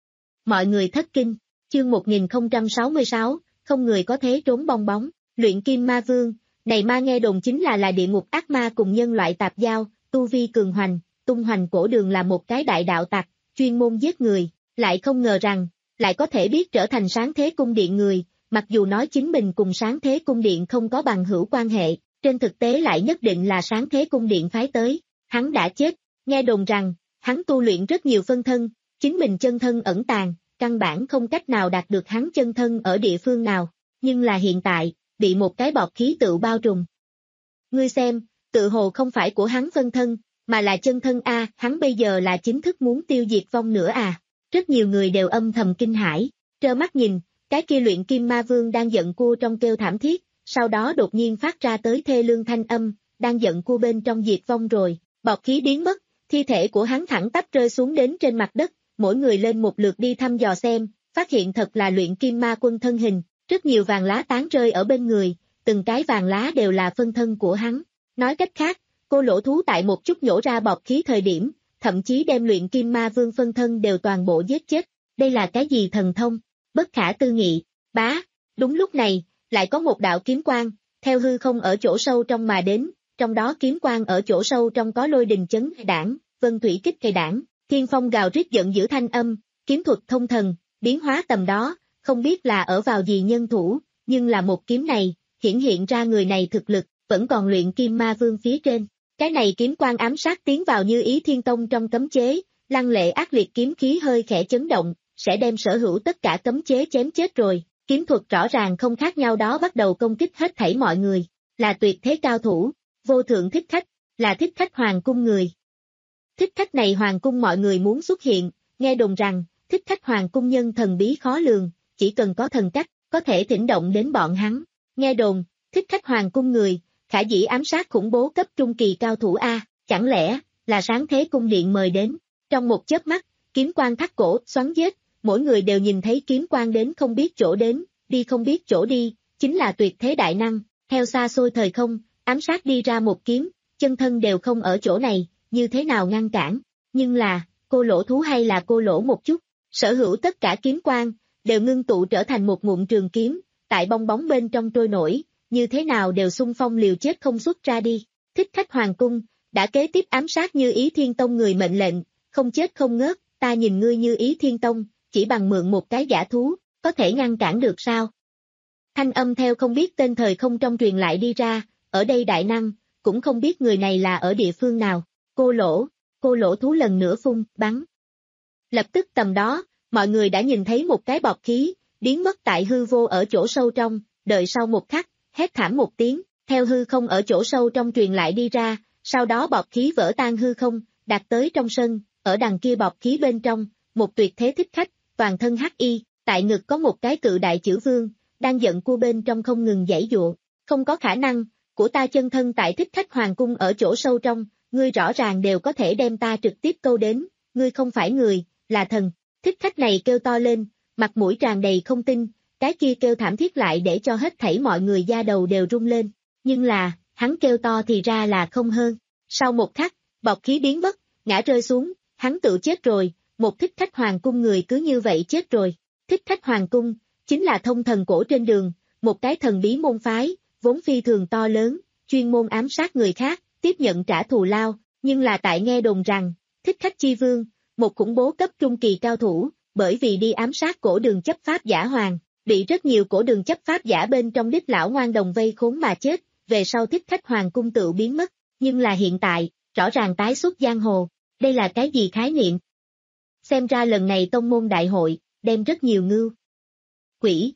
Mọi người thất kinh, chương một nghìn không trăm sáu mươi sáu, không người có thế trốn bong bóng, luyện kim ma vương, này ma nghe đồn chính là là địa ngục ác ma cùng nhân loại tạp giao, tu vi cường hoành, tung hoành cổ đường là một cái đại đạo tặc, chuyên môn giết người, lại không ngờ rằng, lại có thể biết trở thành Sáng Thế Cung Điện người, mặc dù nói chính mình cùng Sáng Thế Cung Điện không có bằng hữu quan hệ, trên thực tế lại nhất định là Sáng Thế Cung Điện phái tới, hắn đã chết, nghe đồn rằng, hắn tu luyện rất nhiều phân thân, chính mình chân thân ẩn tàng, căn bản không cách nào đạt được hắn chân thân ở địa phương nào, nhưng là hiện tại, bị một cái bọt khí tự bao trùm. Ngươi xem, tự hồ không phải của hắn phân thân, mà là chân thân A, hắn bây giờ là chính thức muốn tiêu diệt vong nữa à. Rất nhiều người đều âm thầm kinh hãi, trơ mắt nhìn, cái kia luyện kim ma vương đang giận cua trong kêu thảm thiết, sau đó đột nhiên phát ra tới thê lương thanh âm, đang giận cua bên trong diệt vong rồi, bọt khí biến mất, thi thể của hắn thẳng tắp rơi xuống đến trên mặt đất, mỗi người lên một lượt đi thăm dò xem, phát hiện thật là luyện kim ma quân thân hình, rất nhiều vàng lá tán rơi ở bên người, từng cái vàng lá đều là phân thân của hắn. Nói cách khác, cô lỗ thú tại một chút nhổ ra bọt khí thời điểm, thậm chí đem luyện kim ma vương phân thân đều toàn bộ giết chết. Đây là cái gì thần thông? Bất khả tư nghị. Bá, đúng lúc này, lại có một đạo kiếm quang, theo hư không ở chỗ sâu trong mà đến, trong đó kiếm quang ở chỗ sâu trong có lôi đình chấn đảng, vân thủy kích cây đảng, thiên phong gào rít giận dữ thanh âm, kiếm thuật thông thần, biến hóa tầm đó, không biết là ở vào gì nhân thủ, nhưng là một kiếm này, hiển hiện ra người này thực lực, vẫn còn luyện kim ma vương phía trên. Cái này kiếm quang ám sát tiến vào Như Ý Thiên Tông trong cấm chế, lăng lệ ác liệt kiếm khí hơi khẽ chấn động, sẽ đem sở hữu tất cả cấm chế chém chết rồi. Kiếm thuật rõ ràng không khác nhau đó bắt đầu công kích hết thảy mọi người, là tuyệt thế cao thủ, vô thượng thích khách, là thích khách hoàng cung người. Thích khách này hoàng cung mọi người muốn xuất hiện, nghe đồn rằng, thích khách hoàng cung nhân thần bí khó lường, chỉ cần có thần cách, có thể thỉnh động đến bọn hắn. Nghe đồn, thích khách hoàng cung người, khả dĩ ám sát khủng bố cấp trung kỳ cao thủ A, chẳng lẽ, là Sáng Thế Cung Điện mời đến. Trong một chớp mắt, kiếm quang thắt cổ, xoắn giết, mỗi người đều nhìn thấy kiếm quang đến không biết chỗ đến, đi không biết chỗ đi, chính là tuyệt thế đại năng, theo xa xôi thời không, ám sát đi ra một kiếm, chân thân đều không ở chỗ này, như thế nào ngăn cản, nhưng là, cô lỗ thú hay là cô lỗ một chút, sở hữu tất cả kiếm quang, đều ngưng tụ trở thành một ngụm trường kiếm, tại bong bóng bên trong trôi nổi, như thế nào đều xung phong liều chết không xuất ra đi. Thích khách hoàng cung, đã kế tiếp ám sát Như Ý Thiên Tông người mệnh lệnh, không chết không ngớt, ta nhìn ngươi như Ý Thiên Tông, chỉ bằng mượn một cái giả thú, có thể ngăn cản được sao? Thanh âm theo không biết tên thời không trong truyền lại đi ra, ở đây đại năng, cũng không biết người này là ở địa phương nào, cô lỗ, cô lỗ thú lần nữa phun, bắn. Lập tức tầm đó, mọi người đã nhìn thấy một cái bọt khí, biến mất tại hư vô ở chỗ sâu trong, đợi sau một khắc, hét thảm một tiếng, theo hư không ở chỗ sâu trong truyền lại đi ra, sau đó bọt khí vỡ tan hư không, đạt tới trong sân, ở đằng kia bọt khí bên trong, một tuyệt thế thích khách, toàn thân hắc y, tại ngực có một cái cự đại chữ vương, đang giận cua bên trong không ngừng giãy giụa, không có khả năng, của ta chân thân tại thích khách hoàng cung ở chỗ sâu trong, ngươi rõ ràng đều có thể đem ta trực tiếp câu đến, ngươi không phải người, là thần, thích khách này kêu to lên, mặt mũi tràn đầy không tin, cái kia kêu thảm thiết lại để cho hết thảy mọi người da đầu đều rung lên, nhưng là, hắn kêu to thì ra là không hơn, sau một khắc, bọt khí biến mất, ngã rơi xuống, hắn tự chết rồi, một thích khách hoàng cung người cứ như vậy chết rồi, thích khách hoàng cung, chính là thông thần cổ trên đường, một cái thần bí môn phái, vốn phi thường to lớn, chuyên môn ám sát người khác, tiếp nhận trả thù lao, nhưng là tại nghe đồn rằng, thích khách chi vương, một khủng bố cấp trung kỳ cao thủ, bởi vì đi ám sát cổ đường chấp pháp giả hoàng, bị rất nhiều cổ đường chấp pháp giả bên trong đích lão ngoan đồng vây khốn mà chết, về sau thích khách hoàng cung tự biến mất, nhưng là hiện tại, rõ ràng tái xuất giang hồ, đây là cái gì khái niệm? Xem ra lần này tông môn đại hội, đem rất nhiều ngưu, quỷ,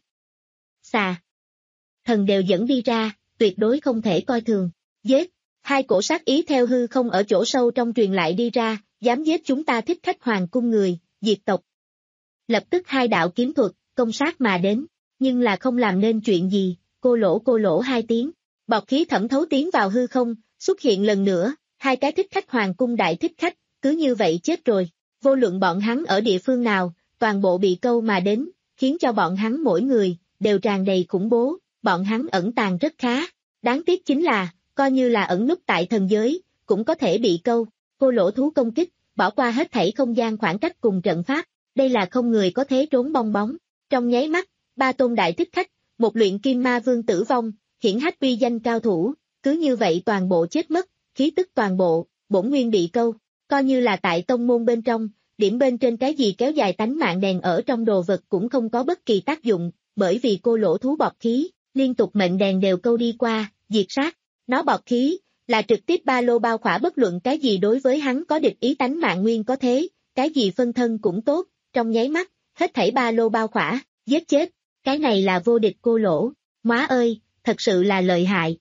xà, thần đều dẫn đi ra, tuyệt đối không thể coi thường, giết, hai cổ sát ý theo hư không ở chỗ sâu trong truyền lại đi ra, dám giết chúng ta thích khách hoàng cung người, diệt tộc. Lập tức hai đạo kiếm thuật, công sát mà đến, nhưng là không làm nên chuyện gì, cô lỗ cô lỗ hai tiếng, bọt khí thẩm thấu tiến vào hư không, xuất hiện lần nữa, hai cái thích khách hoàng cung đại thích khách, cứ như vậy chết rồi, vô luận bọn hắn ở địa phương nào, toàn bộ bị câu mà đến, khiến cho bọn hắn mỗi người, đều tràn đầy khủng bố, bọn hắn ẩn tàng rất khá, đáng tiếc chính là, coi như là ẩn núp tại thần giới, cũng có thể bị câu, cô lỗ thú công kích, bỏ qua hết thảy không gian khoảng cách cùng trận pháp, đây là không người có thể trốn bong bóng, trong nháy mắt, ba tôn đại thích khách, một luyện kim ma vương tử vong, hiển hách uy danh cao thủ, cứ như vậy toàn bộ chết mất, khí tức toàn bộ, bổn nguyên bị câu, coi như là tại tông môn bên trong, điểm bên trên cái gì kéo dài tánh mạng đèn ở trong đồ vật cũng không có bất kỳ tác dụng, bởi vì cô lỗ thú bọt khí, liên tục mệnh đèn đều câu đi qua, diệt sát, nó bọt khí, là trực tiếp ba lô bao khỏa bất luận cái gì đối với hắn có địch ý tánh mạng nguyên có thế, cái gì phân thân cũng tốt, trong nháy mắt, hết thảy ba lô bao khỏa, giết chết, cái này là vô địch cô lỗ, má ơi, thật sự là lợi hại.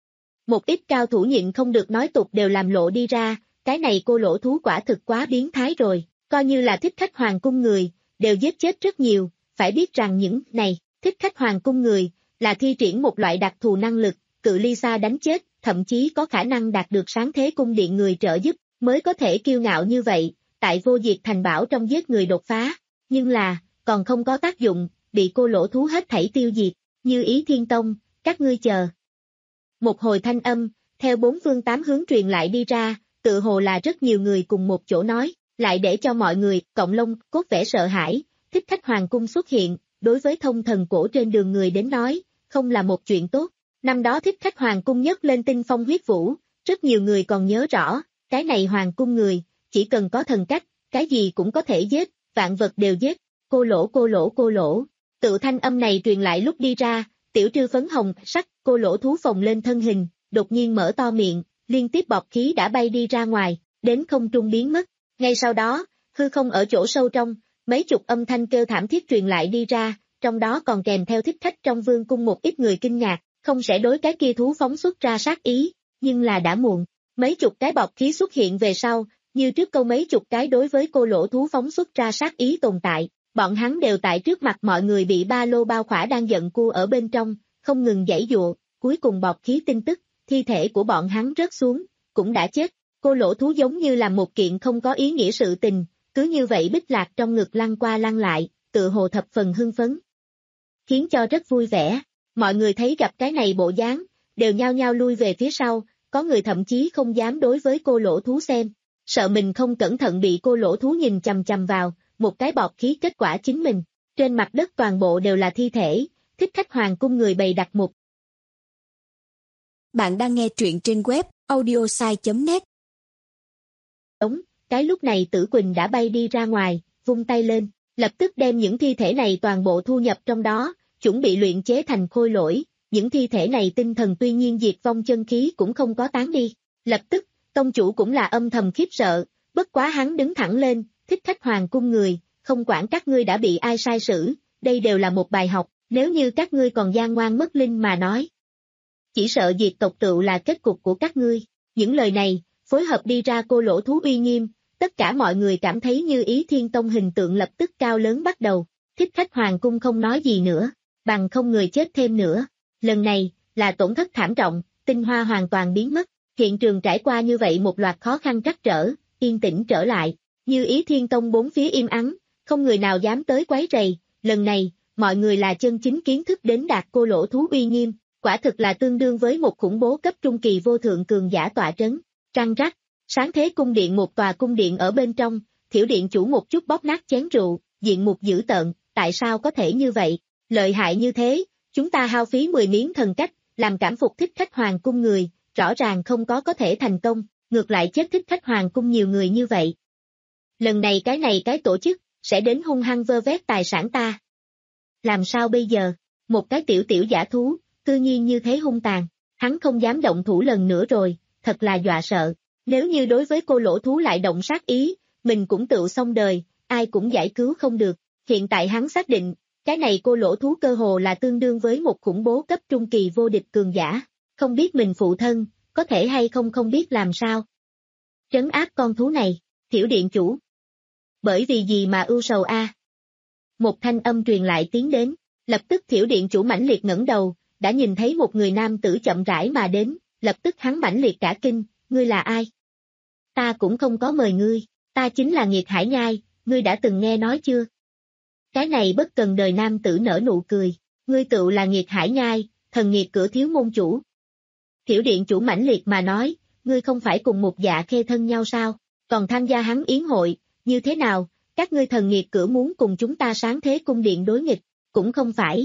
Một ít cao thủ nhịn không được nói tục đều làm lộ đi ra, cái này cô lỗ thú quả thực quá biến thái rồi, coi như là thích khách hoàng cung người, đều giết chết rất nhiều, phải biết rằng những này, thích khách hoàng cung người, là thi triển một loại đặc thù năng lực, cự ly xa đánh chết, thậm chí có khả năng đạt được sáng thế cung điện người trợ giúp, mới có thể kiêu ngạo như vậy, tại vô diệt thành bảo trong giết người đột phá, nhưng là, còn không có tác dụng, bị cô lỗ thú hết thảy tiêu diệt, như Ý Thiên Tông, các ngươi chờ. Một hồi thanh âm, theo bốn phương tám hướng truyền lại đi ra, tự hồ là rất nhiều người cùng một chỗ nói, lại để cho mọi người, cộng lông, cốt vẻ sợ hãi, thích khách hoàng cung xuất hiện, đối với thông thần cổ trên đường người đến nói, không là một chuyện tốt. Năm đó thích khách hoàng cung nhất lên tinh phong huyết vũ, rất nhiều người còn nhớ rõ, cái này hoàng cung người, chỉ cần có thần cách, cái gì cũng có thể giết, vạn vật đều giết, cô lỗ cô lỗ cô lỗ. Tự thanh âm này truyền lại lúc đi ra, tiểu trư phấn hồng sắc, cô lỗ thú phồng lên thân hình, đột nhiên mở to miệng, liên tiếp bọt khí đã bay đi ra ngoài, đến không trung biến mất. Ngay sau đó, hư không ở chỗ sâu trong, mấy chục âm thanh kêu thảm thiết truyền lại đi ra, trong đó còn kèm theo thích khách trong vương cung một ít người kinh ngạc, không sẽ đối cái kia thú phóng xuất ra sát ý, nhưng là đã muộn. Mấy chục cái bọt khí xuất hiện về sau, như trước câu mấy chục cái đối với cô lỗ thú phóng xuất ra sát ý tồn tại, bọn hắn đều tại trước mặt mọi người bị ba lô bao khỏa đang giận cua ở bên trong, không ngừng giãy giụa, cuối cùng bọt khí tin tức, thi thể của bọn hắn rớt xuống, cũng đã chết. Cô lỗ thú giống như là một kiện không có ý nghĩa sự tình, cứ như vậy bích lạc trong ngực lăn qua lăn lại, tự hồ thập phần hưng phấn, khiến cho rất vui vẻ. Mọi người thấy gặp cái này bộ dáng, đều nhao nhao lui về phía sau, có người thậm chí không dám đối với cô lỗ thú xem, sợ mình không cẩn thận bị cô lỗ thú nhìn chằm chằm vào, một cái bọt khí kết quả chính mình. Trên mặt đất toàn bộ đều là thi thể, thích khách hoàng cung người bày đặt một. Bạn đang nghe truyện trên web audiosai chấm net. Đúng, cái lúc này Tử Quỳnh đã bay đi ra ngoài, vung tay lên, lập tức đem những thi thể này toàn bộ thu nhập trong đó, chuẩn bị luyện chế thành khôi lỗi, những thi thể này tinh thần tuy nhiên diệt vong chân khí cũng không có tán đi. Lập tức, tông chủ cũng là âm thầm khiếp sợ, bất quá hắn đứng thẳng lên, Thích Khách Hoàng cung người, không quản các ngươi đã bị ai sai xử, đây đều là một bài học, nếu như các ngươi còn gian ngoan mất linh mà nói. Chỉ sợ diệt tộc tựu là kết cục của các ngươi. Những lời này, phối hợp đi ra cô lỗ thú uy nghiêm, tất cả mọi người cảm thấy như Ý Thiên Tông hình tượng lập tức cao lớn bắt đầu. Thích Khách Hoàng cung không nói gì nữa, bằng không người chết thêm nữa. Lần này, là tổn thất thảm trọng, tinh hoa hoàn toàn biến mất. Hiện trường trải qua như vậy một loạt khó khăn trắc trở, yên tĩnh trở lại. Như Ý Thiên Tông bốn phía im ắng, không người nào dám tới quấy rầy. Lần này, mọi người là chân chính kiến thức đến đạt cô lỗ thú uy nghiêm, quả thực là tương đương với một khủng bố cấp trung kỳ vô thượng cường giả tọa trấn. Trăng rắc, sáng thế cung điện một tòa cung điện ở bên trong, Thiểu điện chủ một chút bóp nát chén rượu, diện mục dữ tợn, tại sao có thể như vậy, lợi hại như thế, chúng ta hao phí mười miếng thần cách, làm cảm phục Thích Khách Hoàng cung người, rõ ràng không có có thể thành công, ngược lại chết Thích Khách Hoàng cung nhiều người như vậy. Lần này cái này cái tổ chức, sẽ đến hung hăng vơ vét tài sản ta. Làm sao bây giờ, một cái tiểu tiểu giả thú, cư nhiên như thế hung tàn, hắn không dám động thủ lần nữa rồi, thật là dọa sợ, nếu như đối với cô lỗ thú lại động sát ý, mình cũng tự xong đời, ai cũng giải cứu không được, hiện tại hắn xác định, cái này cô lỗ thú cơ hồ là tương đương với một khủng bố cấp trung kỳ vô địch cường giả, không biết mình phụ thân, có thể hay không không biết làm sao. Trấn áp con thú này, Thiểu điện chủ. Bởi vì gì mà ưu sầu a? À? Một thanh âm truyền lại tiến đến, lập tức Thiểu điện chủ mãnh liệt ngẩng đầu, đã nhìn thấy một người nam tử chậm rãi mà đến, lập tức hắn mãnh liệt cả kinh, ngươi là ai? Ta cũng không có mời ngươi, ta chính là Nghiệt Hải Nhai, ngươi đã từng nghe nói chưa? Cái này bất cần đời nam tử nở nụ cười, ngươi tựu là Nghiệt Hải Nhai, thần nghiệt cửa thiếu môn chủ. Thiểu điện chủ mãnh liệt mà nói, ngươi không phải cùng một Dạ Khê thân nhau sao, còn tham gia hắn yến hội, như thế nào, các ngươi thần nghiệt cửa muốn cùng chúng ta sáng thế cung điện đối nghịch, cũng không phải.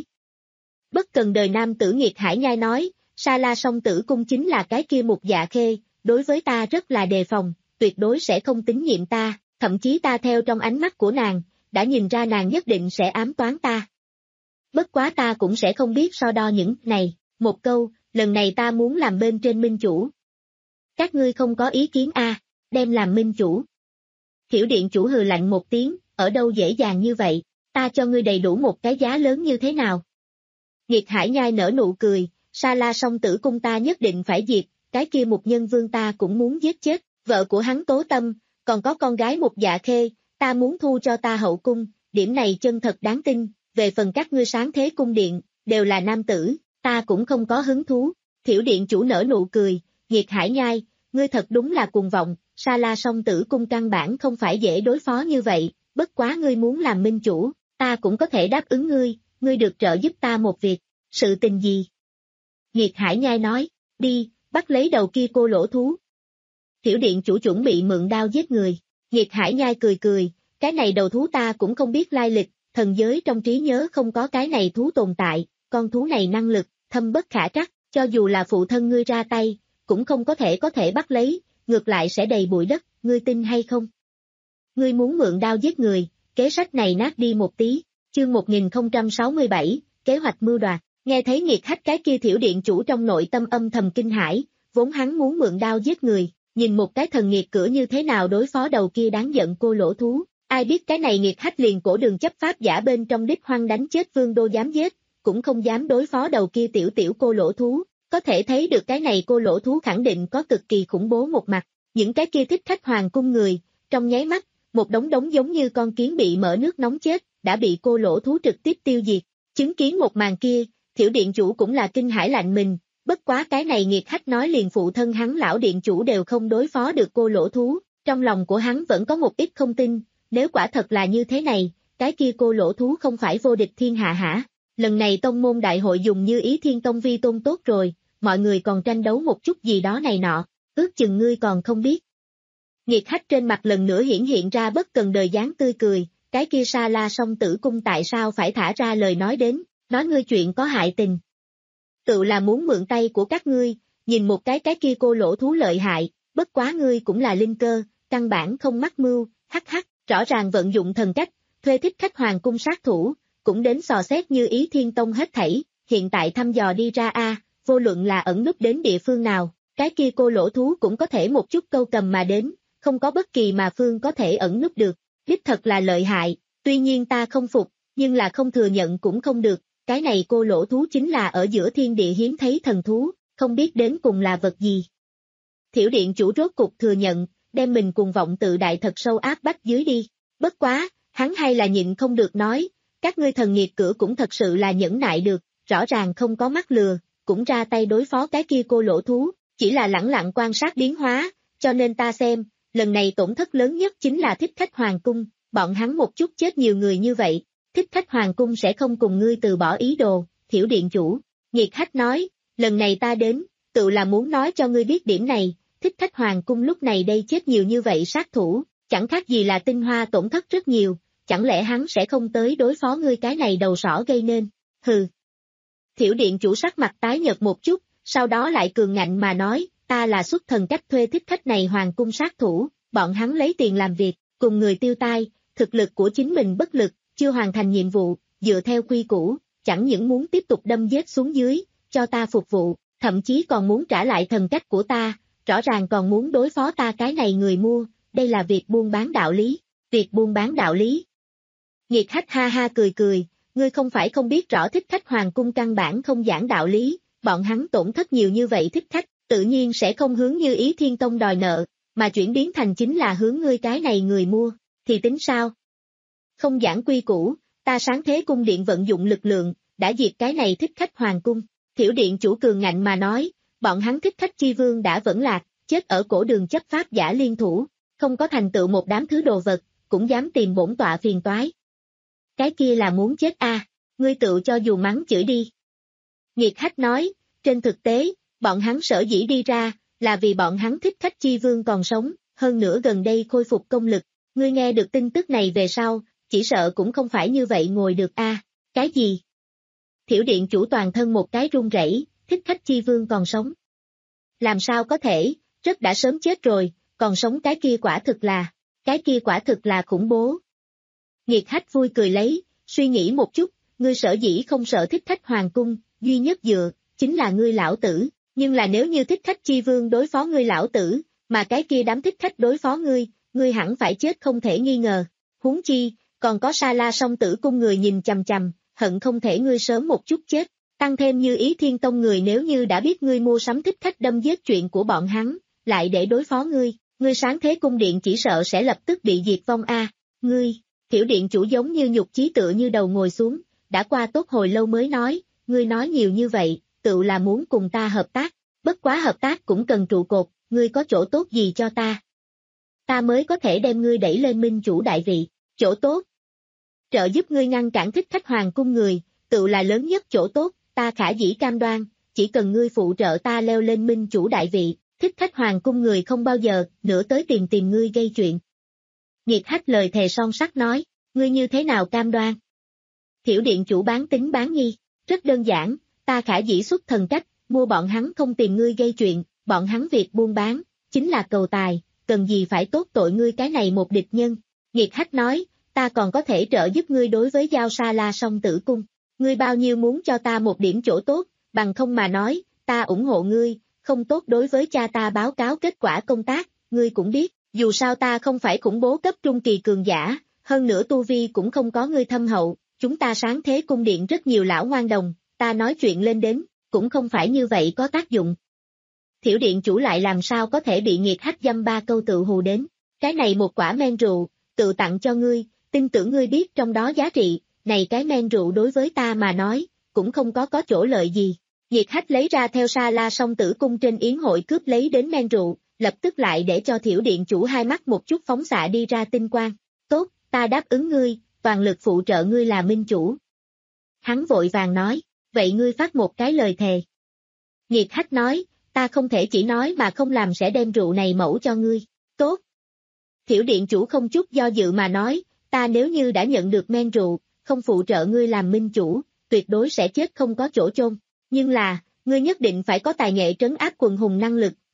Bất cần đời nam tử Nghiệt Hải Nhai nói, Sa La Song Tử cung chính là cái kia một Dạ Khê, đối với ta rất là đề phòng, tuyệt đối sẽ không tín nhiệm ta, thậm chí ta theo trong ánh mắt của nàng, đã nhìn ra nàng nhất định sẽ ám toán ta. Bất quá ta cũng sẽ không biết so đo những này, một câu, lần này ta muốn làm bên trên minh chủ. Các ngươi không có ý kiến a, à, đem làm minh chủ. Thiểu điện chủ hừ lạnh một tiếng, ở đâu dễ dàng như vậy, ta cho ngươi đầy đủ một cái giá lớn như thế nào. Nghiệt Hải Nhai nở nụ cười, Sa La Song Tử cung ta nhất định phải diệt, cái kia một nhân vương ta cũng muốn giết chết, vợ của hắn Tố Tâm, còn có con gái một Dạ Khê, ta muốn thu cho ta hậu cung, điểm này chân thật đáng tin, về phần các ngươi sáng thế cung điện, đều là nam tử, ta cũng không có hứng thú. Thiểu điện chủ nở nụ cười, Nghiệt Hải Nhai, ngươi thật đúng là cuồng vọng, Sa La Song Tử cung căn bản không phải dễ đối phó như vậy, bất quá ngươi muốn làm minh chủ, ta cũng có thể đáp ứng ngươi, ngươi được trợ giúp ta một việc, sự tình gì? Nghiệt Hải Nhai nói, đi, bắt lấy đầu kia cô lỗ thú. Thiểu điện chủ chuẩn bị mượn đao giết người, Nghiệt Hải Nhai cười cười, cái này đầu thú ta cũng không biết lai lịch, thần giới trong trí nhớ không có cái này thú tồn tại, con thú này năng lực, thâm bất khả trắc, cho dù là phụ thân ngươi ra tay, cũng không có thể có thể bắt lấy, ngược lại sẽ đầy bụi đất, ngươi tin hay không? Ngươi muốn mượn đao giết người, kế sách này nát đi một tí, chương một nghìn không trăm sáu mươi bảy, kế hoạch mưu đoạt, nghe thấy Nghiệt Hách cái kia Thiểu điện chủ trong nội tâm âm thầm kinh hãi, vốn hắn muốn mượn đao giết người, nhìn một cái thần nghiệt cửa như thế nào đối phó đầu kia đáng giận cô lỗ thú, ai biết cái này Nghiệt Hách liền cổ đường chấp pháp giả bên trong đích hoang đánh chết vương đô dám giết, cũng không dám đối phó đầu kia tiểu tiểu cô lỗ thú, có thể thấy được cái này cô lỗ thú khẳng định có cực kỳ khủng bố một mặt, những cái kia Thích Khách Hoàng cung người, trong nháy mắt, một đống đống giống như con kiến bị mở nước nóng chết, đã bị cô lỗ thú trực tiếp tiêu diệt, chứng kiến một màn kia, Thiểu điện chủ cũng là kinh hãi lạnh mình, bất quá cái này Nghiệt Hách nói liền phụ thân hắn lão điện chủ đều không đối phó được cô lỗ thú, trong lòng của hắn vẫn có một ít không tin, nếu quả thật là như thế này, cái kia cô lỗ thú không phải vô địch thiên hạ hả? Lần này tông môn đại hội dùng Như Ý Thiên Tông vi tôn tốt rồi, mọi người còn tranh đấu một chút gì đó này nọ, ước chừng ngươi còn không biết. Nghiệt Hách trên mặt lần nữa hiển hiện ra bất cần đời dáng tươi cười, cái kia Sa La Song Tử cung tại sao phải thả ra lời nói đến, nói ngươi chuyện có hại tình. Tự là muốn mượn tay của các ngươi, nhìn một cái cái kia cô lỗ thú lợi hại, bất quá ngươi cũng là linh cơ, căn bản không mắc mưu, hắc hắc, rõ ràng vận dụng thần cách, thuê thích khách hoàng cung sát thủ, cũng đến sò xét như ý thiên tông hết thảy, hiện tại thăm dò đi ra a, vô luận là ẩn núp đến địa phương nào, cái kia cô lỗ thú cũng có thể một chút câu cầm mà đến, không có bất kỳ mà phương có thể ẩn núp được, đích thật là lợi hại, tuy nhiên ta không phục, nhưng là không thừa nhận cũng không được, cái này cô lỗ thú chính là ở giữa thiên địa hiếm thấy thần thú, không biết đến cùng là vật gì. Thiểu điện chủ rốt cục thừa nhận, đem mình cuồng vọng tự đại thật sâu áp bách dưới đi, bất quá, hắn hay là nhịn không được nói, các ngươi thần nghiệt cửa cũng thật sự là nhẫn nại được, rõ ràng không có mắt lừa, cũng ra tay đối phó cái kia cô lỗ thú, chỉ là lẳng lặng quan sát biến hóa, cho nên ta xem, lần này tổn thất lớn nhất chính là thích khách hoàng cung, bọn hắn một chút chết nhiều người như vậy, thích khách hoàng cung sẽ không cùng ngươi từ bỏ ý đồ, thiểu điện chủ, Nhiệt Hách nói, lần này ta đến, tự là muốn nói cho ngươi biết điểm này, thích khách hoàng cung lúc này đây chết nhiều như vậy sát thủ, chẳng khác gì là tinh hoa tổn thất rất nhiều, chẳng lẽ hắn sẽ không tới đối phó ngươi cái này đầu sỏ gây nên, hừ. Thiểu điện chủ sắc mặt tái nhợt một chút, sau đó lại cường ngạnh mà nói, ta là xuất thần cách thuê thích khách này hoàng cung sát thủ, bọn hắn lấy tiền làm việc, cùng người tiêu tai, thực lực của chính mình bất lực, chưa hoàn thành nhiệm vụ, dựa theo quy củ, chẳng những muốn tiếp tục đâm giết xuống dưới, cho ta phục vụ, thậm chí còn muốn trả lại thần cách của ta, rõ ràng còn muốn đối phó ta cái này người mua, đây là việc buôn bán đạo lý, việc buôn bán đạo lý. Nhiệt Hách ha ha cười cười, ngươi không phải không biết rõ thích khách hoàng cung căn bản không giảng đạo lý, bọn hắn tổn thất nhiều như vậy thích khách, tự nhiên sẽ không hướng như ý thiên tông đòi nợ, mà chuyển biến thành chính là hướng ngươi cái này người mua, thì tính sao? Không giảng quy củ, ta sáng thế cung điện vận dụng lực lượng, đã diệt cái này thích khách hoàng cung, thiểu điện chủ cường ngạnh mà nói, bọn hắn thích khách chi vương đã vẫn lạc, chết ở cổ đường chấp pháp giả liên thủ, không có thành tựu một đám thứ đồ vật, cũng dám tìm bổn tọa phiền toái. Cái kia là muốn chết a, à, ngươi tự cho dù mắng chửi đi. Nhiệt Hách nói, trên thực tế, bọn hắn sở dĩ đi ra, là vì bọn hắn thích khách chi vương còn sống, hơn nữa gần đây khôi phục công lực, ngươi nghe được tin tức này về sau, chỉ sợ cũng không phải như vậy ngồi được a, à, cái gì? Thiểu điện chủ toàn thân một cái run rẩy, thích khách chi vương còn sống. Làm sao có thể, rất đã sớm chết rồi, còn sống cái kia quả thực là, cái kia quả thực là khủng bố. Nhiệt Hách vui cười lấy, suy nghĩ một chút, ngươi sở dĩ không sợ thích khách hoàng cung, duy nhất dựa, chính là ngươi lão tử, nhưng là nếu như thích khách chi vương đối phó ngươi lão tử, mà cái kia đám thích khách đối phó ngươi, ngươi hẳn phải chết không thể nghi ngờ, huống chi, còn có Sa La song tử cung người nhìn chằm chằm, hận không thể ngươi sớm một chút chết, tăng thêm như ý thiên tông người nếu như đã biết ngươi mua sắm thích khách đâm giết chuyện của bọn hắn, lại để đối phó ngươi, ngươi sáng thế cung điện chỉ sợ sẽ lập tức bị diệt vong a, à, ngươi. Thiểu điện chủ giống như nhục chí tựa như đầu ngồi xuống, đã qua tốt hồi lâu mới nói, ngươi nói nhiều như vậy, tự là muốn cùng ta hợp tác, bất quá hợp tác cũng cần trụ cột, ngươi có chỗ tốt gì cho ta? Ta mới có thể đem ngươi đẩy lên minh chủ đại vị, chỗ tốt. Trợ giúp ngươi ngăn cản thích khách hoàng cung người, tự là lớn nhất chỗ tốt, ta khả dĩ cam đoan, chỉ cần ngươi phụ trợ ta leo lên minh chủ đại vị, thích khách hoàng cung người không bao giờ nữa tới tìm tìm ngươi gây chuyện. Nhiệt Hách lời thề son sắt nói, ngươi như thế nào cam đoan? Thiểu điện chủ bán tính bán nghi, rất đơn giản, ta khả dĩ xuất thần cách, mua bọn hắn không tìm ngươi gây chuyện, bọn hắn việc buôn bán, chính là cầu tài, cần gì phải tốt tội ngươi cái này một địch nhân. Nhiệt Hách nói, ta còn có thể trợ giúp ngươi đối với giao Sa La song tử cung, ngươi bao nhiêu muốn cho ta một điểm chỗ tốt, bằng không mà nói, ta ủng hộ ngươi, không tốt đối với cha ta báo cáo kết quả công tác, ngươi cũng biết. Dù sao ta không phải khủng bố cấp trung kỳ cường giả, hơn nữa tu vi cũng không có ngươi thâm hậu, chúng ta sáng thế cung điện rất nhiều lão ngoan đồng, ta nói chuyện lên đến, cũng không phải như vậy có tác dụng. Thiểu điện chủ lại làm sao có thể bị Nhiệt Hách dăm ba câu tự hù đến, cái này một quả men rượu, tự tặng cho ngươi, tin tưởng ngươi biết trong đó giá trị, này cái men rượu đối với ta mà nói, cũng không có có chỗ lợi gì. Nhiệt Hách lấy ra theo Sa La song tử cung trên yến hội cướp lấy đến men rượu, lập tức lại để cho thiểu điện chủ hai mắt một chút phóng xạ đi ra tinh quang. Tốt, ta đáp ứng ngươi, toàn lực phụ trợ ngươi là minh chủ. Hắn vội vàng nói, vậy ngươi phát một cái lời thề. Nhiệt Hách nói, ta không thể chỉ nói mà không làm sẽ đem rượu này mẫu cho ngươi. Tốt. Thiểu điện chủ không chút do dự mà nói, ta nếu như đã nhận được men rượu, không phụ trợ ngươi làm minh chủ, tuyệt đối sẽ chết không có chỗ chôn. Nhưng là, ngươi nhất định phải có tài nghệ trấn áp quần hùng năng lực,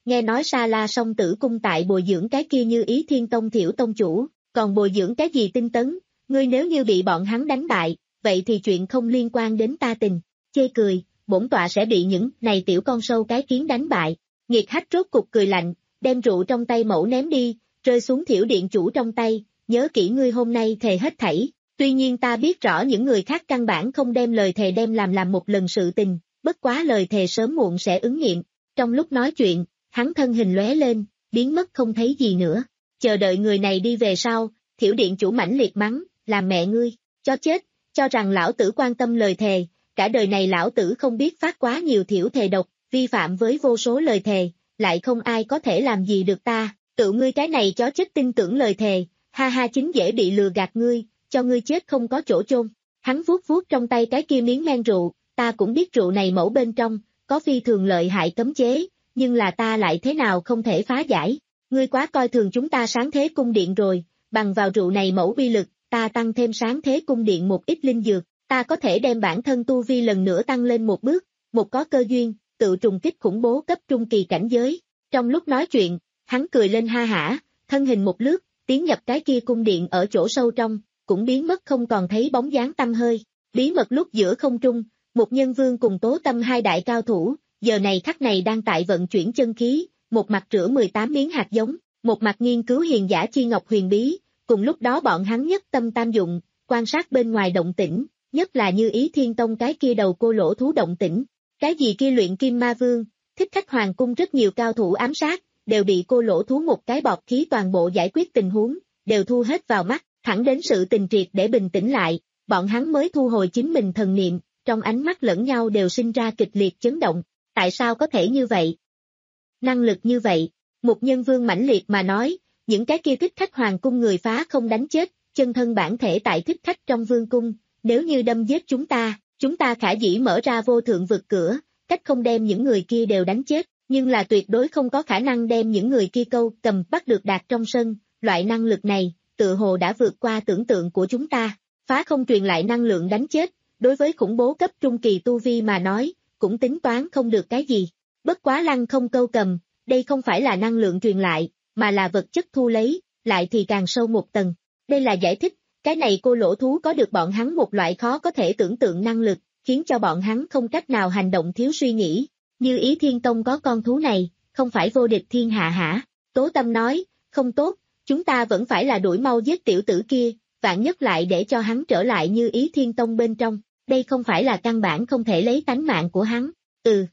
nghe nói Sa La Song Tử cung tại bồi dưỡng cái kia Như Ý Thiên Tông Thiểu tông chủ, còn bồi dưỡng cái gì tinh tấn, ngươi nếu như bị bọn hắn đánh bại, vậy thì chuyện không liên quan đến ta tình, chê cười, bổn tọa sẽ bị những này tiểu con sâu cái kiến đánh bại. Nghiệt Hách rốt cục cười lạnh, đem rượu trong tay mẫu ném đi, rơi xuống Thiểu điện chủ trong tay, nhớ kỹ ngươi hôm nay thề hết thảy, tuy nhiên ta biết rõ những người khác căn bản không đem lời thề đem làm làm một lần sự tình, bất quá lời thề sớm muộn sẽ ứng nghiệm. Trong lúc nói chuyện, hắn thân hình lóe lên, biến mất không thấy gì nữa, chờ đợi người này đi về sau, Thiểu điện chủ mãnh liệt mắng, làm mẹ ngươi, cho chết, cho rằng lão tử quan tâm lời thề, cả đời này lão tử không biết phát quá nhiều thiểu thề độc, vi phạm với vô số lời thề, lại không ai có thể làm gì được ta, tự ngươi cái này chó chết tin tưởng lời thề, ha ha chính dễ bị lừa gạt ngươi, cho ngươi chết không có chỗ chôn. Hắn vuốt vuốt trong tay cái kia miếng men rượu, ta cũng biết rượu này mẫu bên trong, có phi thường lợi hại cấm chế, nhưng là ta lại thế nào không thể phá giải, ngươi quá coi thường chúng ta Sáng Thế cung điện rồi, bằng vào rượu này mẫu uy lực, ta tăng thêm Sáng Thế cung điện một ít linh dược, ta có thể đem bản thân tu vi lần nữa tăng lên một bước, một có cơ duyên, tự trùng kích khủng bố cấp trung kỳ cảnh giới. Trong lúc nói chuyện, hắn cười lên ha hả, thân hình một lướt, tiến nhập cái kia cung điện ở chỗ sâu trong, cũng biến mất không còn thấy bóng dáng tăm hơi. Bí mật lúc giữa không trung, một nhân vương cùng Tố Tâm hai đại cao thủ, giờ này khắc này đang tại vận chuyển chân khí, một mặt rửa mười tám miếng hạt giống, một mặt nghiên cứu hiền giả chi ngọc huyền bí, cùng lúc đó bọn hắn nhất tâm tam dụng, quan sát bên ngoài động tĩnh, nhất là Như Ý Thiên Tông cái kia đầu cô lỗ thú động tĩnh, cái gì kia luyện kim ma vương, Thích Khách hoàng cung rất nhiều cao thủ ám sát, đều bị cô lỗ thú một cái bọt khí toàn bộ giải quyết tình huống, đều thu hết vào mắt, thẳng đến sự tình triệt để bình tĩnh lại, bọn hắn mới thu hồi chính mình thần niệm, trong ánh mắt lẫn nhau đều sinh ra kịch liệt chấn động, tại sao có thể như vậy? Năng lực như vậy, một nhân vương mãnh liệt mà nói, những cái kia Thích Khách hoàng cung người phá không đánh chết, chân thân bản thể tại Thích Khách trong vương cung, nếu như đâm giết chúng ta, chúng ta khả dĩ mở ra vô thượng vực cửa, cách không đem những người kia đều đánh chết, nhưng là tuyệt đối không có khả năng đem những người kia câu cầm bắt được đạt trong sân, loại năng lực này, tự hồ đã vượt qua tưởng tượng của chúng ta, phá không truyền lại năng lượng đánh chết, đối với khủng bố cấp trung kỳ tu vi mà nói, cũng tính toán không được cái gì, bất quá lăng không câu cầm, đây không phải là năng lượng truyền lại, mà là vật chất thu lấy, lại thì càng sâu một tầng, đây là giải thích, cái này cô lỗ thú có được bọn hắn một loại khó có thể tưởng tượng năng lực, khiến cho bọn hắn không cách nào hành động thiếu suy nghĩ. Như Ý Thiên Tông có con thú này, không phải vô địch thiên hạ hả? Tố Tâm nói, không tốt, chúng ta vẫn phải là đuổi mau giết tiểu tử kia, vạn nhất lại để cho hắn trở lại Như Ý Thiên Tông bên trong, đây không phải là căn bản không thể lấy tánh mạng của hắn. Ừ.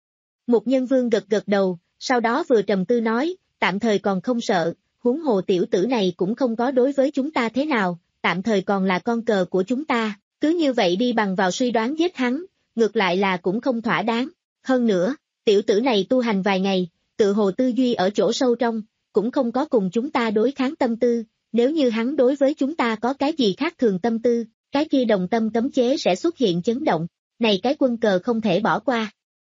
Một nhân vương gật gật đầu, sau đó vừa trầm tư nói, tạm thời còn không sợ, huống hồ tiểu tử này cũng không có đối với chúng ta thế nào, tạm thời còn là con cờ của chúng ta, cứ như vậy đi bằng vào suy đoán giết hắn, ngược lại là cũng không thỏa đáng. Hơn nữa, tiểu tử này tu hành vài ngày, tự hồ tư duy ở chỗ sâu trong, cũng không có cùng chúng ta đối kháng tâm tư, nếu như hắn đối với chúng ta có cái gì khác thường tâm tư, cái kia đồng tâm cấm chế sẽ xuất hiện chấn động, này cái quân cờ không thể bỏ qua.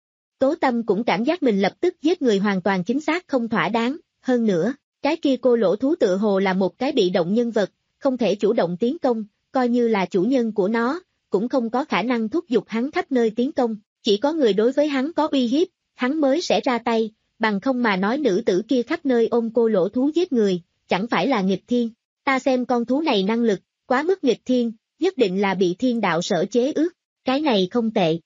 Tố Tâm cũng cảm giác mình lập tức giết người hoàn toàn chính xác không thỏa đáng, hơn nữa, cái kia cô lỗ thú tự hồ là một cái bị động nhân vật, không thể chủ động tiến công, coi như là chủ nhân của nó, cũng không có khả năng thúc giục hắn khắp nơi tiến công, chỉ có người đối với hắn có uy hiếp, hắn mới sẽ ra tay, bằng không mà nói nữ tử kia khắp nơi ôm cô lỗ thú giết người, chẳng phải là nghịch thiên, ta xem con thú này năng lực, quá mức nghịch thiên, nhất định là bị thiên đạo sở chế ước, cái này không tệ.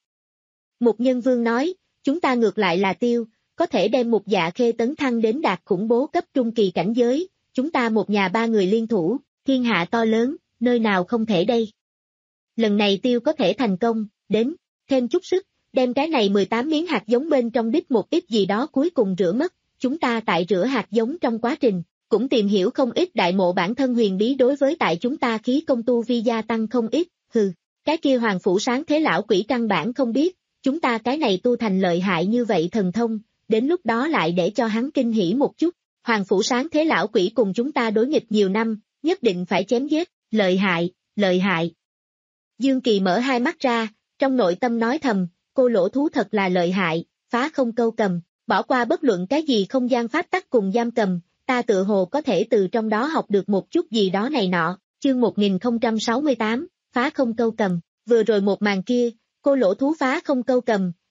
Một nhân vương nói, chúng ta ngược lại là tiêu, có thể đem một dạ khê tấn thăng đến đạt khủng bố cấp trung kỳ cảnh giới, chúng ta một nhà ba người liên thủ, thiên hạ to lớn, nơi nào không thể đây. Lần này tiêu có thể thành công, đến, thêm chút sức, đem cái này mười tám miếng hạt giống bên trong đít một ít gì đó cuối cùng rửa mất, chúng ta tại rửa hạt giống trong quá trình, cũng tìm hiểu không ít đại mộ bản thân huyền bí đối với tại chúng ta khí công tu vi gia tăng không ít, hừ, cái kia hoàng phủ Sáng Thế lão quỷ căn bản không biết, chúng ta cái này tu thành lợi hại như vậy thần thông, đến lúc đó lại để cho hắn kinh hỉ một chút, hoàng phủ Sáng Thế lão quỷ cùng chúng ta đối nghịch nhiều năm, nhất định phải chém giết, lợi hại, lợi hại. Dương Kỳ mở hai mắt ra, trong nội tâm nói thầm, cô lỗ thú thật là lợi hại, phá không câu cầm, bỏ qua bất luận cái gì không gian pháp tắc cùng giam cầm, ta tự hồ có thể từ trong đó học được một chút gì đó này nọ, chương một nghìn không trăm sáu mươi tám, phá không câu cầm, vừa rồi một màn kia, cô lỗ thú phá không câu cầm,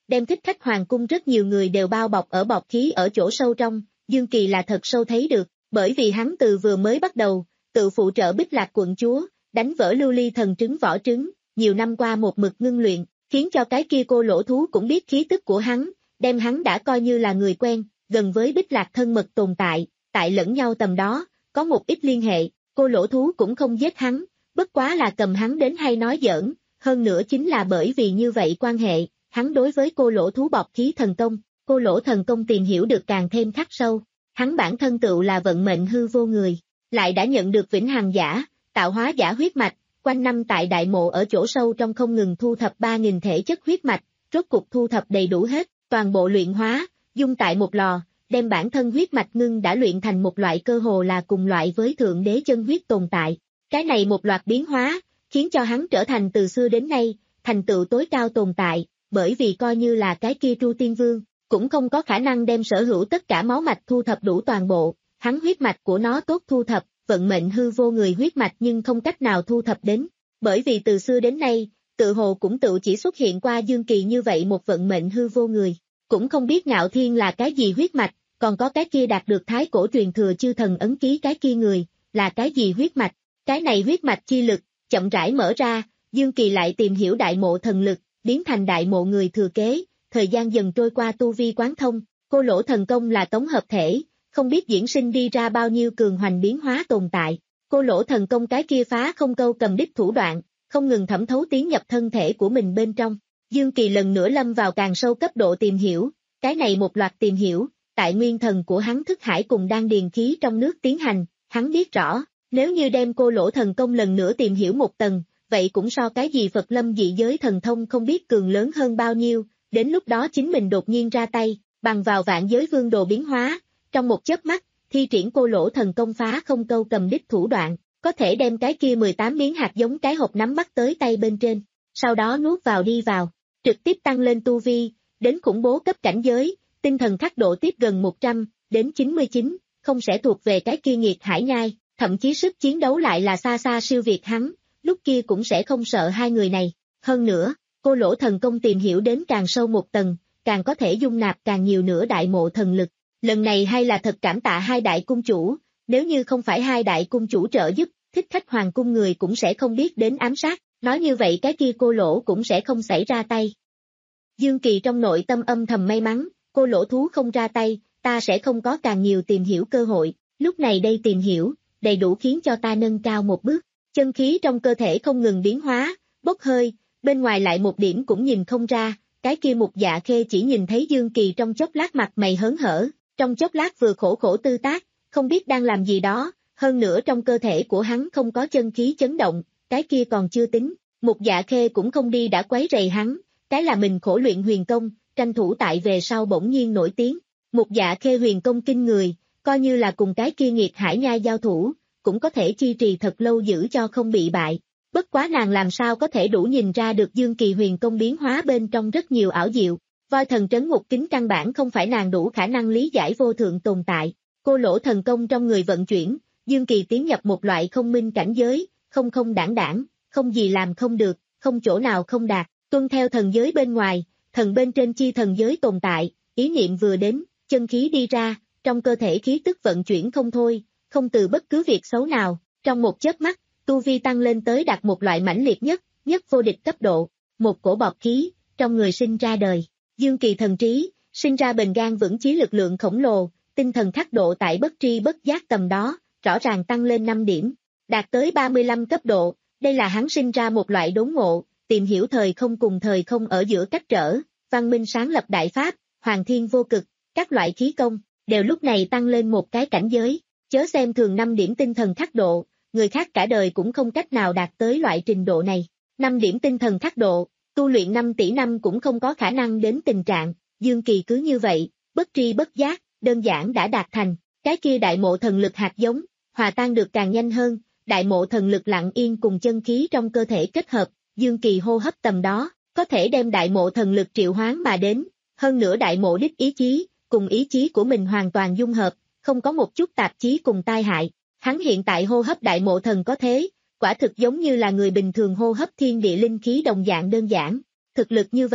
đem Thích Khách Hoàng cung rất nhiều người đều bao bọc ở bọc khí ở chỗ sâu trong, Dương Kỳ là thật sâu thấy được, bởi vì hắn từ vừa mới bắt đầu, tự phụ trợ Bích Lạc quận chúa, đánh vỡ lưu ly thần trứng vỏ trứng, nhiều năm qua một mực ngưng luyện, khiến cho cái kia cô lỗ thú cũng biết khí tức của hắn, đem hắn đã coi như là người quen, gần với Bích Lạc thân mật tồn tại, tại lẫn nhau tầm đó, có một ít liên hệ, cô lỗ thú cũng không giết hắn, bất quá là cầm hắn đến hay nói giỡn, hơn nữa chính là bởi vì như vậy quan hệ, hắn đối với cô lỗ thú bọc khí thần công, cô lỗ thần công tìm hiểu được càng thêm khắc sâu, hắn bản thân tựu là vận mệnh hư vô người, lại đã nhận được vĩnh hằng giả, tạo hóa giả huyết mạch, quanh năm tại đại mộ ở chỗ sâu trong không ngừng thu thập ba nghìn thể chất huyết mạch, rốt cục thu thập đầy đủ hết, toàn bộ luyện hóa, dung tại một lò, đem bản thân huyết mạch ngưng đã luyện thành một loại cơ hồ là cùng loại với thượng đế chân huyết tồn tại. Cái này một loạt biến hóa, khiến cho hắn trở thành từ xưa đến nay, thành tựu tối cao tồn tại, bởi vì coi như là cái kia Tru Tiên Vương, cũng không có khả năng đem sở hữu tất cả máu mạch thu thập đủ toàn bộ, hắn huyết mạch của nó tốt thu thập, vận mệnh hư vô người huyết mạch nhưng không cách nào thu thập đến, bởi vì từ xưa đến nay, tự hồ cũng tự chỉ xuất hiện qua Dương Kỳ như vậy một vận mệnh hư vô người, cũng không biết Ngạo Thiên là cái gì huyết mạch, còn có cái kia đạt được thái cổ truyền thừa chư thần ấn ký cái kia người, là cái gì huyết mạch, cái này huyết mạch chi lực, chậm rãi mở ra, Dương Kỳ lại tìm hiểu đại mộ thần lực, biến thành đại mộ người thừa kế, thời gian dần trôi qua tu vi quán thông, cô lỗ thần công là tổng hợp thể, không biết diễn sinh đi ra bao nhiêu cường hoành biến hóa tồn tại, cô lỗ thần công cái kia phá không câu cầm đích thủ đoạn, không ngừng thẩm thấu tiến nhập thân thể của mình bên trong, Dương Kỳ lần nữa lâm vào càng sâu cấp độ tìm hiểu, cái này một loạt tìm hiểu, tại nguyên thần của hắn thức hải cùng đang điền khí trong nước tiến hành, hắn biết rõ, nếu như đem cô lỗ thần công lần nữa tìm hiểu một tầng, vậy cũng so cái gì Phật lâm dị giới thần thông không biết cường lớn hơn bao nhiêu, đến lúc đó chính mình đột nhiên ra tay, bằng vào vạn giới vương đồ biến hóa, trong một chớp mắt, thi triển cô lỗ thần công phá không câu cầm đích thủ đoạn, có thể đem cái kia mười tám miếng hạt giống cái hộp nắm bắt tới tay bên trên, sau đó nuốt vào đi vào, trực tiếp tăng lên tu vi, đến khủng bố cấp cảnh giới, tinh thần khắc độ tiếp gần một trăm, đến chín mươi chín, không sẽ thuộc về cái kia nghiệt hải nhai, thậm chí sức chiến đấu lại là xa xa siêu việt hắn, lúc kia cũng sẽ không sợ hai người này. Hơn nữa, cô lỗ thần công tìm hiểu đến càng sâu một tầng, càng có thể dung nạp càng nhiều nữa đại mộ thần lực. Lần này hay là thật cảm tạ hai đại cung chủ, nếu như không phải hai đại cung chủ trợ giúp, Thích Khách Hoàng cung người cũng sẽ không biết đến ám sát, nói như vậy cái kia cô lỗ cũng sẽ không xảy ra tay. Dương Kỳ trong nội tâm âm thầm may mắn, cô lỗ thú không ra tay, ta sẽ không có càng nhiều tìm hiểu cơ hội, lúc này đây tìm hiểu, đầy đủ khiến cho ta nâng cao một bước, chân khí trong cơ thể không ngừng biến hóa, bốc hơi, bên ngoài lại một điểm cũng nhìn không ra, cái kia Mục Dạ Khê chỉ nhìn thấy Dương Kỳ trong chốc lát mặt mày hớn hở, trong chốc lát vừa khổ khổ tư tác, không biết đang làm gì đó, hơn nữa trong cơ thể của hắn không có chân khí chấn động, cái kia còn chưa tính, Mục Dạ Khê cũng không đi đã quấy rầy hắn, cái là mình khổ luyện huyền công, tranh thủ tại về sau bỗng nhiên nổi tiếng, Mục Dạ Khê huyền công kinh người, coi như là cùng cái kia nghiệt hải nhai giao thủ, cũng có thể chi trì thật lâu giữ cho không bị bại. Bất quá nàng làm sao có thể đủ nhìn ra được Dương Kỳ huyền công biến hóa bên trong rất nhiều ảo diệu, voi thần trấn ngục kính căn bản không phải nàng đủ khả năng lý giải vô thượng tồn tại, cô lỗ thần công trong người vận chuyển, Dương Kỳ tiến nhập một loại không minh cảnh giới, không không đảng đảng, không gì làm không được, không chỗ nào không đạt, tuân theo thần giới bên ngoài, thần bên trên chi thần giới tồn tại, ý niệm vừa đến, chân khí đi ra, trong cơ thể khí tức vận chuyển không thôi, không từ bất cứ việc xấu nào, trong một chớp mắt, tu vi tăng lên tới đạt một loại mãnh liệt nhất, nhất vô địch cấp độ, một cổ bọt khí, trong người sinh ra đời, Dương Kỳ thần trí, sinh ra bền gan vững chí lực lượng khổng lồ, tinh thần khắc độ tại bất tri bất giác tầm đó, rõ ràng tăng lên năm điểm, đạt tới ba mươi lăm cấp độ, đây là hắn sinh ra một loại đốn ngộ, tìm hiểu thời không cùng thời không ở giữa cách trở, văn minh sáng lập đại pháp, hoàng thiên vô cực, các loại khí công, đều lúc này tăng lên một cái cảnh giới, chớ xem thường năm điểm tinh thần khắc độ, người khác cả đời cũng không cách nào đạt tới loại trình độ này, năm điểm tinh thần khắc độ, tu luyện năm tỷ năm cũng không có khả năng đến tình trạng, Dương Kỳ cứ như vậy, bất tri bất giác, đơn giản đã đạt thành, cái kia đại mộ thần lực hạt giống, hòa tan được càng nhanh hơn, đại mộ thần lực lặng yên cùng chân khí trong cơ thể kết hợp, Dương Kỳ hô hấp tầm đó, có thể đem đại mộ thần lực triệu hoán mà đến, hơn nữa đại mộ đích ý chí, cùng ý chí của mình hoàn toàn dung hợp, không có một chút tạp chí cùng tai hại, hắn hiện tại hô hấp đại mộ thần có thế, quả thực giống như là người bình thường hô hấp thiên địa linh khí đồng dạng đơn giản, thực lực như vậy,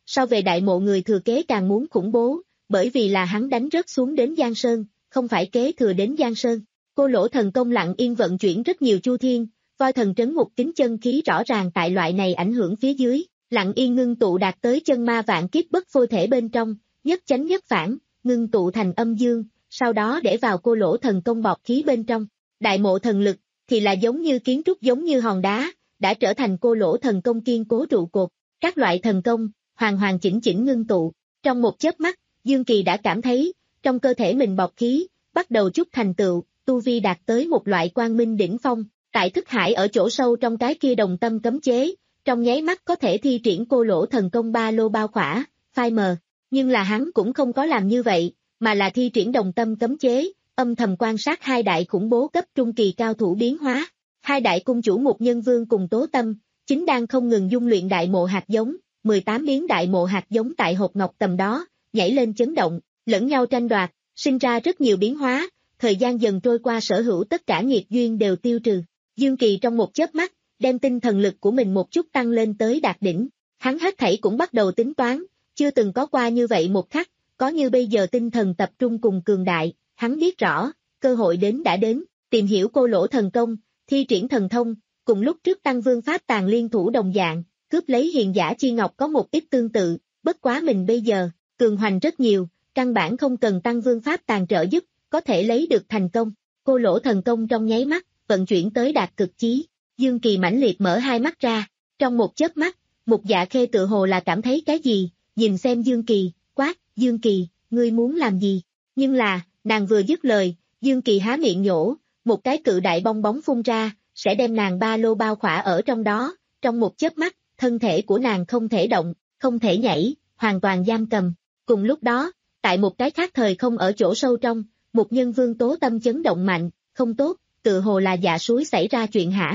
so về đại mộ người thừa kế càng muốn khủng bố, bởi vì là hắn đánh rớt xuống đến Giang Sơn, không phải kế thừa đến Giang Sơn. Cô lỗ thần công lặng yên vận chuyển rất nhiều chu thiên, voi thần trấn ngục kính chân khí rõ ràng tại loại này ảnh hưởng phía dưới, lặng yên ngưng tụ đạt tới chân ma vạn kiếp bất phôi thể bên trong, nhất chánh nhất phản, ngưng tụ thành âm dương, sau đó để vào cô lỗ thần công bọt khí bên trong. Đại mộ thần lực thì là giống như kiến trúc giống như hòn đá, đã trở thành cô lỗ thần công kiên cố trụ cột. Các loại thần công hoàn hoàn chỉnh chỉnh ngưng tụ. Trong một chớp mắt, Dương Kỳ đã cảm thấy trong cơ thể mình bọt khí bắt đầu chút thành tựu, tu vi đạt tới một loại quang minh đỉnh phong. Tại thức hải ở chỗ sâu trong cái kia đồng tâm cấm chế, trong nháy mắt có thể thi triển cô lỗ thần công ba lô bao khỏa, phai mờ. Nhưng là hắn cũng không có làm như vậy, mà là thi triển đồng tâm cấm chế, âm thầm quan sát hai đại khủng bố cấp trung kỳ cao thủ biến hóa. Hai đại cung chủ Mục Nhân Vương cùng Tố Tâm, chính đang không ngừng dung luyện đại mộ hạt giống, mười tám miếng đại mộ hạt giống tại hộp ngọc tầm đó, nhảy lên chấn động, lẫn nhau tranh đoạt, sinh ra rất nhiều biến hóa, thời gian dần trôi qua sở hữu tất cả nghiệt duyên đều tiêu trừ. Dương Kỳ trong một chớp mắt, đem tinh thần lực của mình một chút tăng lên tới đạt đỉnh, hắn hết thảy cũng bắt đầu tính toán, chưa từng có qua như vậy một khắc, có như bây giờ tinh thần tập trung cùng cường đại, hắn biết rõ, cơ hội đến đã đến, tìm hiểu cô lỗ thần công, thi triển thần thông, cùng lúc trước Tăng Vương Pháp Tàng liên thủ đồng dạng, cướp lấy hiền giả chi ngọc có một ít tương tự, bất quá mình bây giờ, cường hoành rất nhiều, căn bản không cần Tăng Vương Pháp Tàng trợ giúp, có thể lấy được thành công. Cô lỗ thần công trong nháy mắt, vận chuyển tới đạt cực chí, Dương Kỳ mãnh liệt mở hai mắt ra, trong một chớp mắt, Mục Dạ Khê tự hồ là cảm thấy cái gì, nhìn xem Dương Kỳ, quát, Dương Kỳ, ngươi muốn làm gì? Nhưng là, nàng vừa dứt lời, Dương Kỳ há miệng nhổ, một cái cự đại bong bóng phun ra, sẽ đem nàng ba lô bao khỏa ở trong đó, trong một chớp mắt, thân thể của nàng không thể động, không thể nhảy, hoàn toàn giam cầm. Cùng lúc đó, tại một cái khác thời không ở chỗ sâu trong, Mục Nhân Vương Tố Tâm chấn động mạnh, không tốt, tự hồ là dạ suối xảy ra chuyện hả?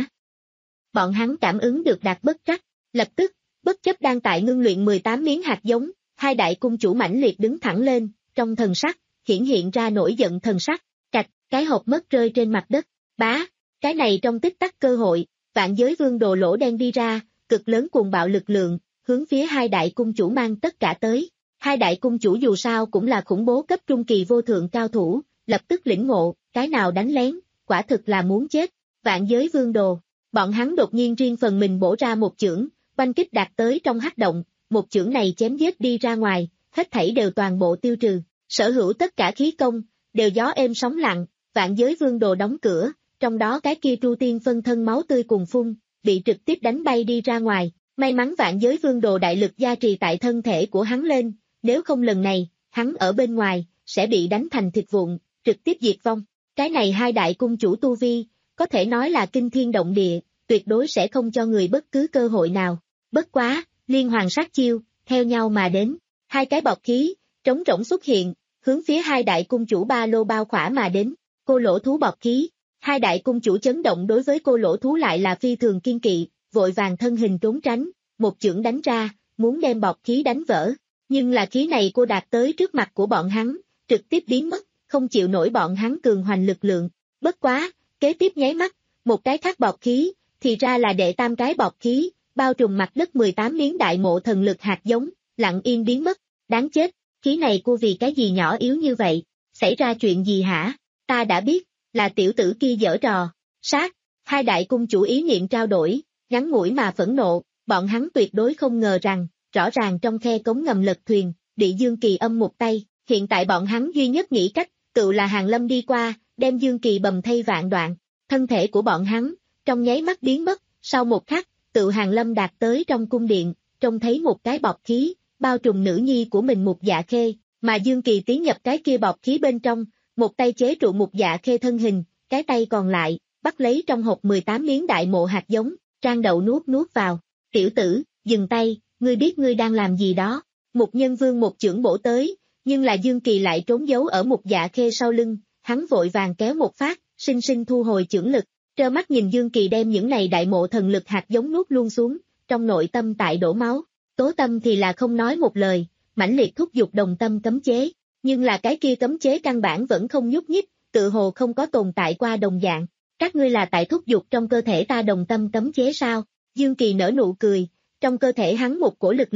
Bọn hắn cảm ứng được đạt bất trắc, lập tức, bất chấp đang tại ngưng luyện mười tám miếng hạt giống, hai đại cung chủ mãnh liệt đứng thẳng lên, trong thần sắc, hiển hiện ra nổi giận thần sắc, cạch, cái hộp mất rơi trên mặt đất, bá, cái này trong tích tắc cơ hội, vạn giới vương đồ lỗ đen đi ra, cực lớn cuồng bạo lực lượng, hướng phía hai đại cung chủ mang tất cả tới. Hai đại cung chủ dù sao cũng là khủng bố cấp trung kỳ vô thượng cao thủ, lập tức lĩnh ngộ, cái nào đánh lén, quả thực là muốn chết. Vạn giới vương đồ, bọn hắn đột nhiên riêng phần mình bổ ra một chưởng, oanh kích đạt tới trong hắc động, một chưởng này chém giết đi ra ngoài, hết thảy đều toàn bộ tiêu trừ, sở hữu tất cả khí công, đều gió êm sóng lặng, vạn giới vương đồ đóng cửa, trong đó cái kia Tru Tiên phân thân máu tươi cùng phun, bị trực tiếp đánh bay đi ra ngoài, may mắn vạn giới vương đồ đại lực gia trì tại thân thể của hắn lên, nếu không lần này, hắn ở bên ngoài, sẽ bị đánh thành thịt vụn, trực tiếp diệt vong. Cái này hai đại cung chủ tu vi, có thể nói là kinh thiên động địa, tuyệt đối sẽ không cho người bất cứ cơ hội nào. Bất quá, liên hoàn sát chiêu, theo nhau mà đến, hai cái bọt khí, trống rỗng xuất hiện, hướng phía hai đại cung chủ ba lô bao khỏa mà đến, cô lỗ thú bọt khí. Hai đại cung chủ chấn động đối với cô lỗ thú lại là phi thường kiên kỵ, vội vàng thân hình trốn tránh, một chưởng đánh ra, muốn đem bọt khí đánh vỡ. Nhưng là khí này cô đạt tới trước mặt của bọn hắn, trực tiếp biến mất, không chịu nổi bọn hắn cường hoành lực lượng. Bất quá, kế tiếp nháy mắt, một cái khác bọt khí, thì ra là đệ tam cái bọt khí, bao trùm mặt đất mười tám miếng đại mộ thần lực hạt giống, lặng yên biến mất. Đáng chết, khí này cô vì cái gì nhỏ yếu như vậy, xảy ra chuyện gì hả? Ta đã biết, là tiểu tử kia giở trò, sát. Hai đại cung chủ ý niệm trao đổi, ngắn ngủi mà phẫn nộ, bọn hắn tuyệt đối không ngờ rằng, rõ ràng trong khe cống ngầm lật thuyền, bị Dương Kỳ âm một tay, hiện tại bọn hắn duy nhất nghĩ cách, tự là Hàng Lâm đi qua, đem Dương Kỳ bầm thay vạn đoạn, thân thể của bọn hắn, trong nháy mắt biến mất, sau một khắc, tự Hàng Lâm đạt tới trong cung điện, trông thấy một cái bọt khí, bao trùm nữ nhi của mình Mục Dạ Khê, mà Dương Kỳ tiến nhập cái kia bọt khí bên trong, một tay chế trụ Mục Dạ Khê thân hình, cái tay còn lại, bắt lấy trong hộp mười tám miếng đại mộ hạt giống, trang đậu nuốt nuốt vào, tiểu tử, dừng tay, ngươi biết ngươi đang làm gì đó. Mục Nhân Vương một chưởng bổ tới, nhưng là Dương Kỳ lại trốn giấu ở Mục Dạ Khê sau lưng, hắn vội vàng kéo một phát, sinh sinh thu hồi chưởng lực, trơ mắt nhìn Dương Kỳ đem những này đại mộ thần lực hạt giống nuốt luôn xuống, trong nội tâm tại đổ máu. Tố Tâm thì là không nói một lời, mãnh liệt thúc giục đồng tâm cấm chế, nhưng là cái kia cấm chế căn bản vẫn không nhúc nhích, tự hồ không có tồn tại qua đồng dạng. Các ngươi là tại thúc giục trong cơ thể ta đồng tâm cấm chế sao? Dương Kỳ nở nụ cười, trong cơ thể hắn một cổ lực lượng,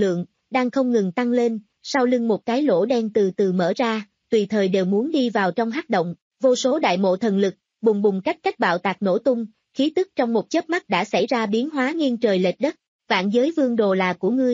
đang không ngừng tăng lên, sau lưng một cái lỗ đen từ từ mở ra, tùy thời đều muốn đi vào trong hắc động, vô số đại mộ thần lực, bùng bùng cách cách bạo tạc nổ tung, khí tức trong một chớp mắt đã xảy ra biến hóa nghiêng trời lệch đất, vạn giới vương đồ là của ngươi.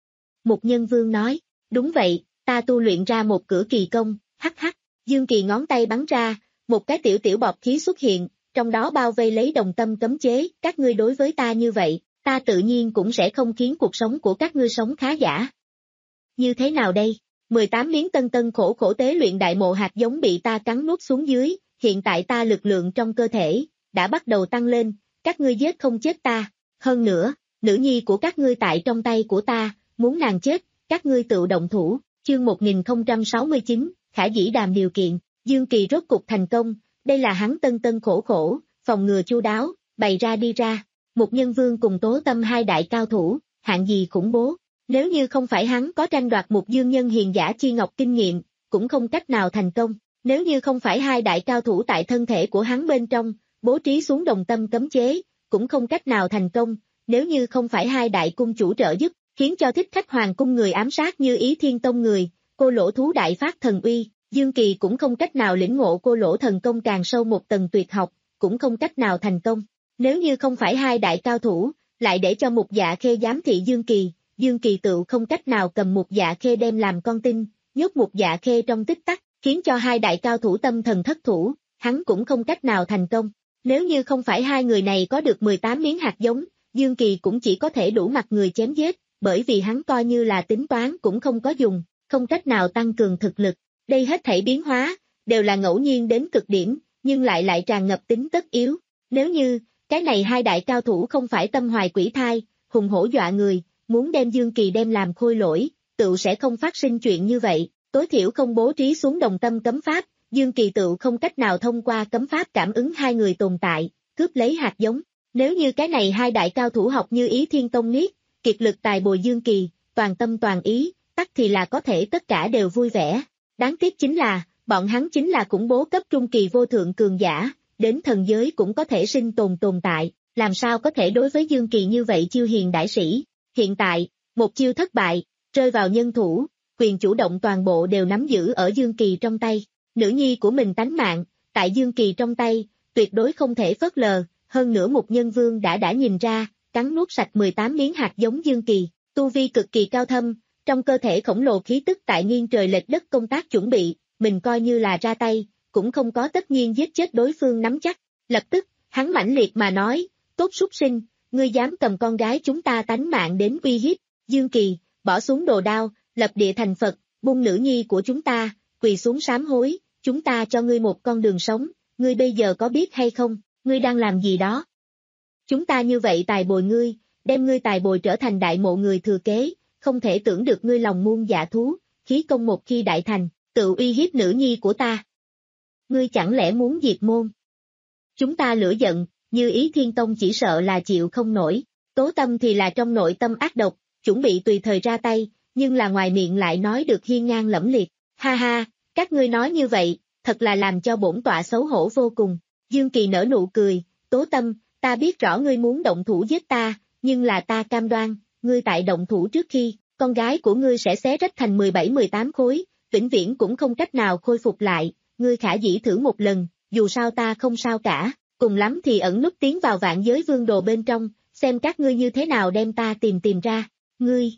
Mục Nhân Vương nói, đúng vậy, ta tu luyện ra một cửa kỳ công, hắc hắc, Dương Kỳ ngón tay bắn ra, một cái tiểu tiểu bọt khí xuất hiện, trong đó bao vây lấy đồng tâm cấm chế, các ngươi đối với ta như vậy, ta tự nhiên cũng sẽ không khiến cuộc sống của các ngươi sống khá giả. Như thế nào đây? mười tám miếng tân tân khổ khổ tế luyện đại mộ hạt giống bị ta cắn nuốt xuống dưới, hiện tại ta lực lượng trong cơ thể đã bắt đầu tăng lên, các ngươi giết không chết ta, hơn nữa, nữ nhi của các ngươi tại trong tay của ta, muốn nàng chết, các ngươi tự động thủ, chương một nghìn không trăm sáu mươi chín, Khả Dĩ Đàm điều kiện, Dương Kỳ rốt cục thành công, đây là hắn tân tân khổ khổ, phòng ngừa chu đáo, bày ra đi ra, Mục Nhân Vương cùng Tố Tâm hai đại cao thủ, hạng gì khủng bố, nếu như không phải hắn có tranh đoạt một dương nhân hiền giả chi ngọc kinh nghiệm, cũng không cách nào thành công, nếu như không phải hai đại cao thủ tại thân thể của hắn bên trong, bố trí xuống đồng tâm cấm chế, cũng không cách nào thành công, nếu như không phải hai đại cung chủ trợ giúp, khiến cho thích khách hoàng cung người ám sát như Ý Thiên Tông người, cô lỗ thú đại phát thần uy, Dương Kỳ cũng không cách nào lĩnh ngộ cô lỗ thần công càng sâu một tầng tuyệt học, cũng không cách nào thành công. Nếu như không phải hai đại cao thủ, lại để cho Mục Dạ Khê giám thị Dương Kỳ, Dương Kỳ tự không cách nào cầm Mục Dạ Khê đem làm con tin, nhốt Mục Dạ Khê trong tích tắc, khiến cho hai đại cao thủ tâm thần thất thủ, hắn cũng không cách nào thành công. Nếu như không phải hai người này có được mười tám miếng hạt giống, Dương Kỳ cũng chỉ có thể đủ mặt người chém giết, bởi vì hắn coi như là tính toán cũng không có dùng, không cách nào tăng cường thực lực. Đây hết thảy biến hóa, đều là ngẫu nhiên đến cực điểm, nhưng lại lại tràn ngập tính tất yếu. Nếu như, cái này hai đại cao thủ không phải tâm hoài quỷ thai, hùng hổ dọa người, muốn đem Dương Kỳ đem làm khôi lỗi, tự sẽ không phát sinh chuyện như vậy, tối thiểu không bố trí xuống đồng tâm cấm pháp, Dương Kỳ tự không cách nào thông qua cấm pháp cảm ứng hai người tồn tại, cướp lấy hạt giống. Nếu như cái này hai đại cao thủ học như Ý Thiên Tông Niết, kiệt lực tài bồi Dương Kỳ, toàn tâm toàn ý, tắc thì là có thể tất cả đều vui vẻ. Đáng tiếc chính là, bọn hắn chính là khủng bố cấp trung kỳ vô thượng cường giả, đến thần giới cũng có thể sinh tồn tồn tại, làm sao có thể đối với Dương Kỳ như vậy chiêu hiền đại sĩ. Hiện tại, một chiêu thất bại, rơi vào nhân thủ, quyền chủ động toàn bộ đều nắm giữ ở Dương Kỳ trong tay, nữ nhi của mình tánh mạng, tại Dương Kỳ trong tay, tuyệt đối không thể phớt lờ, hơn nữa Mục Nhân Vương đã đã nhìn ra, cắn nuốt sạch mười tám miếng hạt giống Dương Kỳ, tu vi cực kỳ cao thâm, trong cơ thể khổng lồ khí tức tại nghiêng trời lệch đất công tác chuẩn bị, mình coi như là ra tay, cũng không có tất nhiên giết chết đối phương nắm chắc, lập tức, hắn mãnh liệt mà nói, tốt súc sinh, ngươi dám cầm con gái chúng ta tánh mạng đến uy hiếp, Dương Kỳ, bỏ xuống đồ đao, lập địa thành Phật, buông nữ nhi của chúng ta, quỳ xuống sám hối, chúng ta cho ngươi một con đường sống, ngươi bây giờ có biết hay không, ngươi đang làm gì đó? Chúng ta như vậy tài bồi ngươi, đem ngươi tài bồi trở thành đại mộ người thừa kế, không thể tưởng được ngươi lòng muôn dạ thú, khí công một khi đại thành, tự uy hiếp nữ nhi của ta. Ngươi chẳng lẽ muốn diệt môn? Chúng ta lửa giận, như Ý Thiên Tông chỉ sợ là chịu không nổi, Tố Tâm thì là trong nội tâm ác độc, chuẩn bị tùy thời ra tay, nhưng là ngoài miệng lại nói được hiên ngang lẫm liệt, ha ha, các ngươi nói như vậy, thật là làm cho bổn tọa xấu hổ vô cùng. Dương Kỳ nở nụ cười, Tố Tâm, ta biết rõ ngươi muốn động thủ giết ta, nhưng là ta cam đoan, ngươi tại động thủ trước khi, con gái của ngươi sẽ xé rách thành mười bảy mười tám khối, vĩnh viễn cũng không cách nào khôi phục lại, ngươi khả dĩ thử một lần, dù sao ta không sao cả, cùng lắm thì ẩn núp tiến vào vạn giới vương đồ bên trong, xem các ngươi như thế nào đem ta tìm tìm ra, ngươi.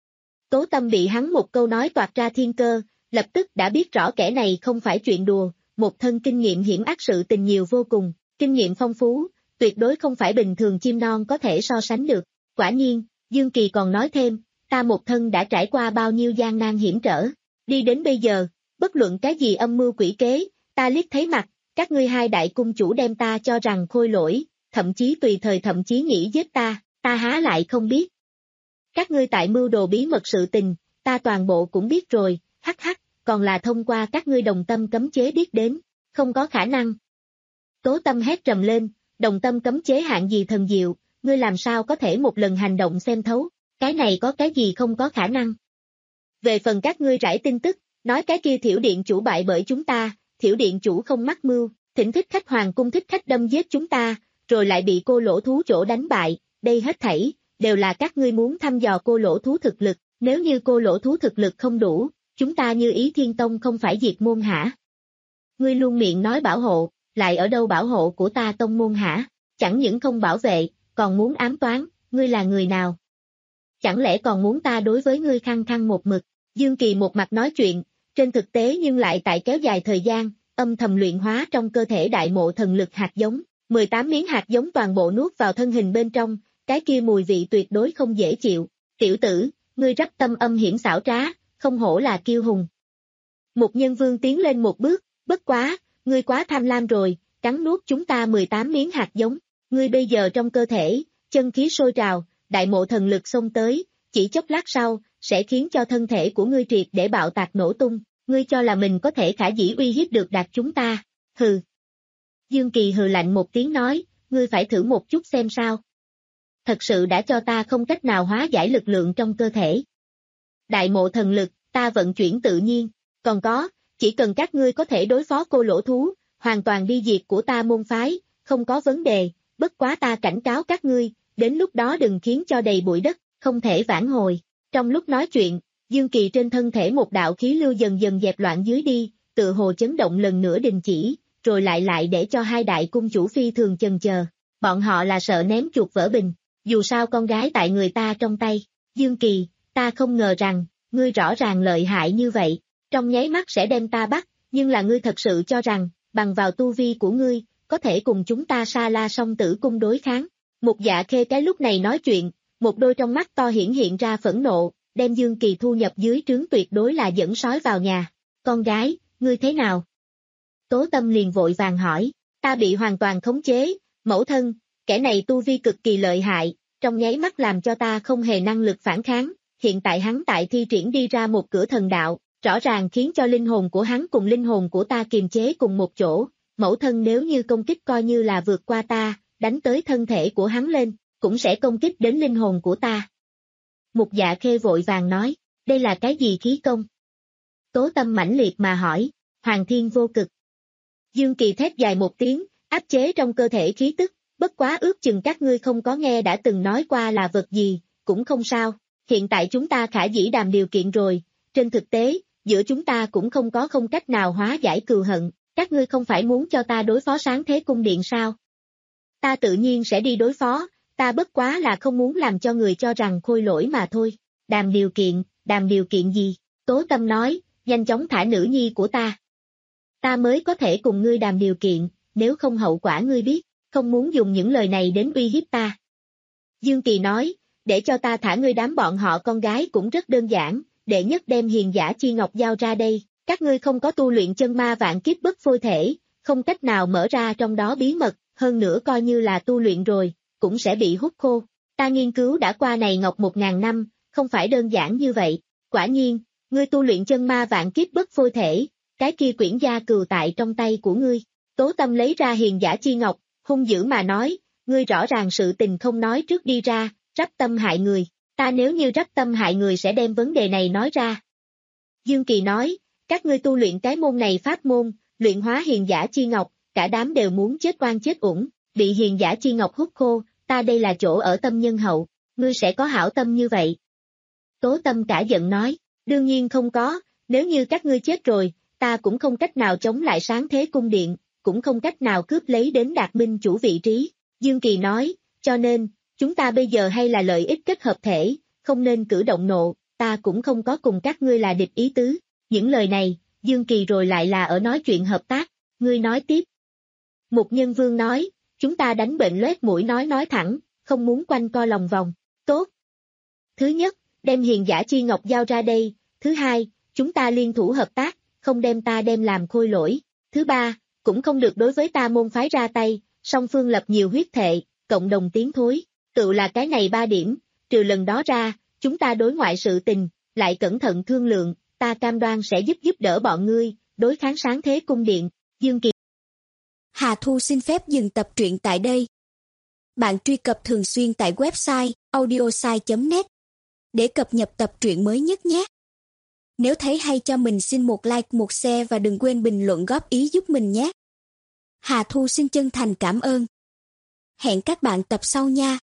Tố Tâm bị hắn một câu nói toạc ra thiên cơ, lập tức đã biết rõ kẻ này không phải chuyện đùa, một thân kinh nghiệm hiểm ác sự tình nhiều vô cùng, kinh nghiệm phong phú, tuyệt đối không phải bình thường chim non có thể so sánh được. Quả nhiên, Dương Kỳ còn nói thêm, ta một thân đã trải qua bao nhiêu gian nan hiểm trở, đi đến bây giờ, bất luận cái gì âm mưu quỷ kế, ta liếc thấy mặt, các ngươi hai đại cung chủ đem ta cho rằng khôi lỗi, thậm chí tùy thời thậm chí nghĩ giết ta, ta há lại không biết. Các ngươi tại mưu đồ bí mật sự tình, ta toàn bộ cũng biết rồi, hắc hắc, còn là thông qua các ngươi đồng tâm cấm chế biết đến, không có khả năng. Tố Tâm hét trầm lên, đồng tâm cấm chế hạng gì thần diệu, ngươi làm sao có thể một lần hành động xem thấu, cái này có cái gì không có khả năng. Về phần các ngươi rải tin tức, nói cái kia Thiểu Điện chủ bại bởi chúng ta, Thiểu Điện chủ không mắc mưu, thỉnh thích khách hoàng cung thích khách đâm giết chúng ta, rồi lại bị cô lỗ thú chỗ đánh bại, đây hết thảy, đều là các ngươi muốn thăm dò cô lỗ thú thực lực, Nếu như cô lỗ thú thực lực không đủ, chúng ta như Ý Thiên Tông không phải diệt môn hả? Ngươi luôn miệng nói bảo hộ, lại ở đâu bảo hộ của ta tông môn hả? Chẳng những không bảo vệ, còn muốn ám toán, ngươi là người nào? Chẳng lẽ còn muốn ta đối với ngươi khăng khăng một mực? Dương Kỳ một mặt nói chuyện, trên thực tế nhưng lại tại kéo dài thời gian, âm thầm luyện hóa trong cơ thể đại mộ thần lực hạt giống, mười tám miếng hạt giống toàn bộ nuốt vào thân hình bên trong, cái kia mùi vị tuyệt đối không dễ chịu. Tiểu tử, ngươi rắp tâm âm hiểm xảo trá, không hổ là kiêu hùng. Một nhân vương tiến lên một bước, bất quá, ngươi quá tham lam rồi, cắn nuốt chúng ta mười tám miếng hạt giống, ngươi bây giờ trong cơ thể, chân khí sôi trào, đại mộ thần lực xông tới, chỉ chốc lát sau, sẽ khiến cho thân thể của ngươi triệt để bạo tạc nổ tung, ngươi cho là mình có thể khả dĩ uy hiếp được đạt chúng ta, hừ. Dương Kỳ hừ lạnh một tiếng nói, ngươi phải thử một chút xem sao. Thật sự đã cho ta không cách nào hóa giải lực lượng trong cơ thể. Đại mộ thần lực, ta vận chuyển tự nhiên, còn có, chỉ cần các ngươi có thể đối phó cô lỗ thú, hoàn toàn đi diệt của ta môn phái, không có vấn đề, bất quá ta cảnh cáo các ngươi, đến lúc đó đừng khiến cho đầy bụi đất, không thể vãn hồi. Trong lúc nói chuyện, Dương Kỳ trên thân thể một đạo khí lưu dần dần dẹp loạn dưới đi, tự hồ chấn động lần nữa đình chỉ, rồi lại lại để cho hai đại cung chủ phi thường chần chờ. Bọn họ là sợ ném chuột vỡ bình, dù sao con gái tại người ta trong tay. Dương Kỳ, ta không ngờ rằng, ngươi rõ ràng lợi hại như vậy, trong nháy mắt sẽ đem ta bắt, nhưng là ngươi thật sự cho rằng, bằng vào tu vi của ngươi, có thể cùng chúng ta Sa La Song Tử cung đối kháng. Một Dạ Khê cái lúc này nói chuyện, một đôi trong mắt to hiển hiện ra phẫn nộ, đem Dương Kỳ thu nhập dưới trướng tuyệt đối là dẫn sói vào nhà. Con gái, ngươi thế nào? Tố Tâm liền vội vàng hỏi, ta bị hoàn toàn khống chế, mẫu thân, kẻ này tu vi cực kỳ lợi hại, trong nháy mắt làm cho ta không hề năng lực phản kháng, hiện tại hắn tại thi triển đi ra một cửa thần đạo, rõ ràng khiến cho linh hồn của hắn cùng linh hồn của ta kiềm chế cùng một chỗ, mẫu thân nếu như công kích coi như là vượt qua ta, đánh tới thân thể của hắn lên, cũng sẽ công kích đến linh hồn của ta. Một Dạ Khê vội vàng nói, đây là cái gì khí công? Tố Tâm mãnh liệt mà hỏi, Hoàng Thiên Vô Cực. Dương Kỳ thét dài một tiếng, áp chế trong cơ thể khí tức, bất quá ước chừng các ngươi không có nghe đã từng nói qua là vật gì, cũng không sao, hiện tại chúng ta khả dĩ đàm điều kiện rồi, trên thực tế, giữa chúng ta cũng không có không cách nào hóa giải cừu hận, các ngươi không phải muốn cho ta đối phó Sáng Thế Cung Điện sao? Ta tự nhiên sẽ đi đối phó, ta bất quá là không muốn làm cho người cho rằng khôi lỗi mà thôi. Đàm điều kiện, đàm điều kiện gì? Tố Tâm nói, nhanh chóng thả nữ nhi của ta. Ta mới có thể cùng ngươi đàm điều kiện, nếu không hậu quả ngươi biết, không muốn dùng những lời này đến uy hiếp ta. Dương Kỳ nói, để cho ta thả ngươi đám bọn họ con gái cũng rất đơn giản, đệ nhất đem Hiền Giả Chi Ngọc giao ra đây, các ngươi không có tu luyện chân ma vạn kiếp bất phôi thể, không cách nào mở ra trong đó bí mật, hơn nữa coi như là tu luyện rồi, cũng sẽ bị hút khô. Ta nghiên cứu đã qua này ngọc một ngàn năm, không phải đơn giản như vậy, quả nhiên, ngươi tu luyện chân ma vạn kiếp bất phôi thể, cái kia quyển gia cừu tại trong tay của ngươi. Tố Tâm lấy ra Hiền Giả Chi Ngọc, hung dữ mà nói, ngươi rõ ràng sự tình không nói trước đi ra, rắp tâm hại người, ta nếu như rắp tâm hại người sẽ đem vấn đề này nói ra. Dương Kỳ nói, các ngươi tu luyện cái môn này pháp môn, luyện hóa Hiền Giả Chi Ngọc, cả đám đều muốn chết oan chết uổng, bị Hiền Giả Chi Ngọc hút khô, ta đây là chỗ ở tâm nhân hậu, ngươi sẽ có hảo tâm như vậy. Tố Tâm cả giận nói, đương nhiên không có, nếu như các ngươi chết rồi, ta cũng không cách nào chống lại Sáng Thế Cung Điện, cũng không cách nào cướp lấy đến Đạt Minh chủ vị trí. Dương Kỳ nói, cho nên, chúng ta bây giờ hay là lợi ích kết hợp thể, không nên cử động nộ, ta cũng không có cùng các ngươi là địch ý tứ. Những lời này, Dương Kỳ rồi lại là ở nói chuyện hợp tác, ngươi nói tiếp. Một Nhân Vương nói, chúng ta đánh bệnh loét mũi nói nói thẳng, không muốn quanh co lòng vòng, tốt. Thứ nhất, đem Hiền Giả Chi Ngọc giao ra đây, thứ hai, chúng ta liên thủ hợp tác, không đem ta đem làm khôi lỗi, thứ ba, cũng không được đối với ta môn phái ra tay, song phương lập nhiều huyết thệ, cộng đồng tiến thối, tự là cái này ba điểm, trừ lần đó ra, chúng ta đối ngoại sự tình, lại cẩn thận thương lượng, ta cam đoan sẽ giúp giúp đỡ bọn ngươi, đối kháng Sáng Thế Cung Điện. Dương Kỳ. Hà Thu xin phép dừng tập truyện tại đây. Bạn truy cập thường xuyên tại website audiosai chấm net để cập nhật tập truyện mới nhất nhé. Nếu thấy hay cho mình xin một like, một share và đừng quên bình luận góp ý giúp mình nhé. Hà Thu xin chân thành cảm ơn. Hẹn các bạn tập sau nha.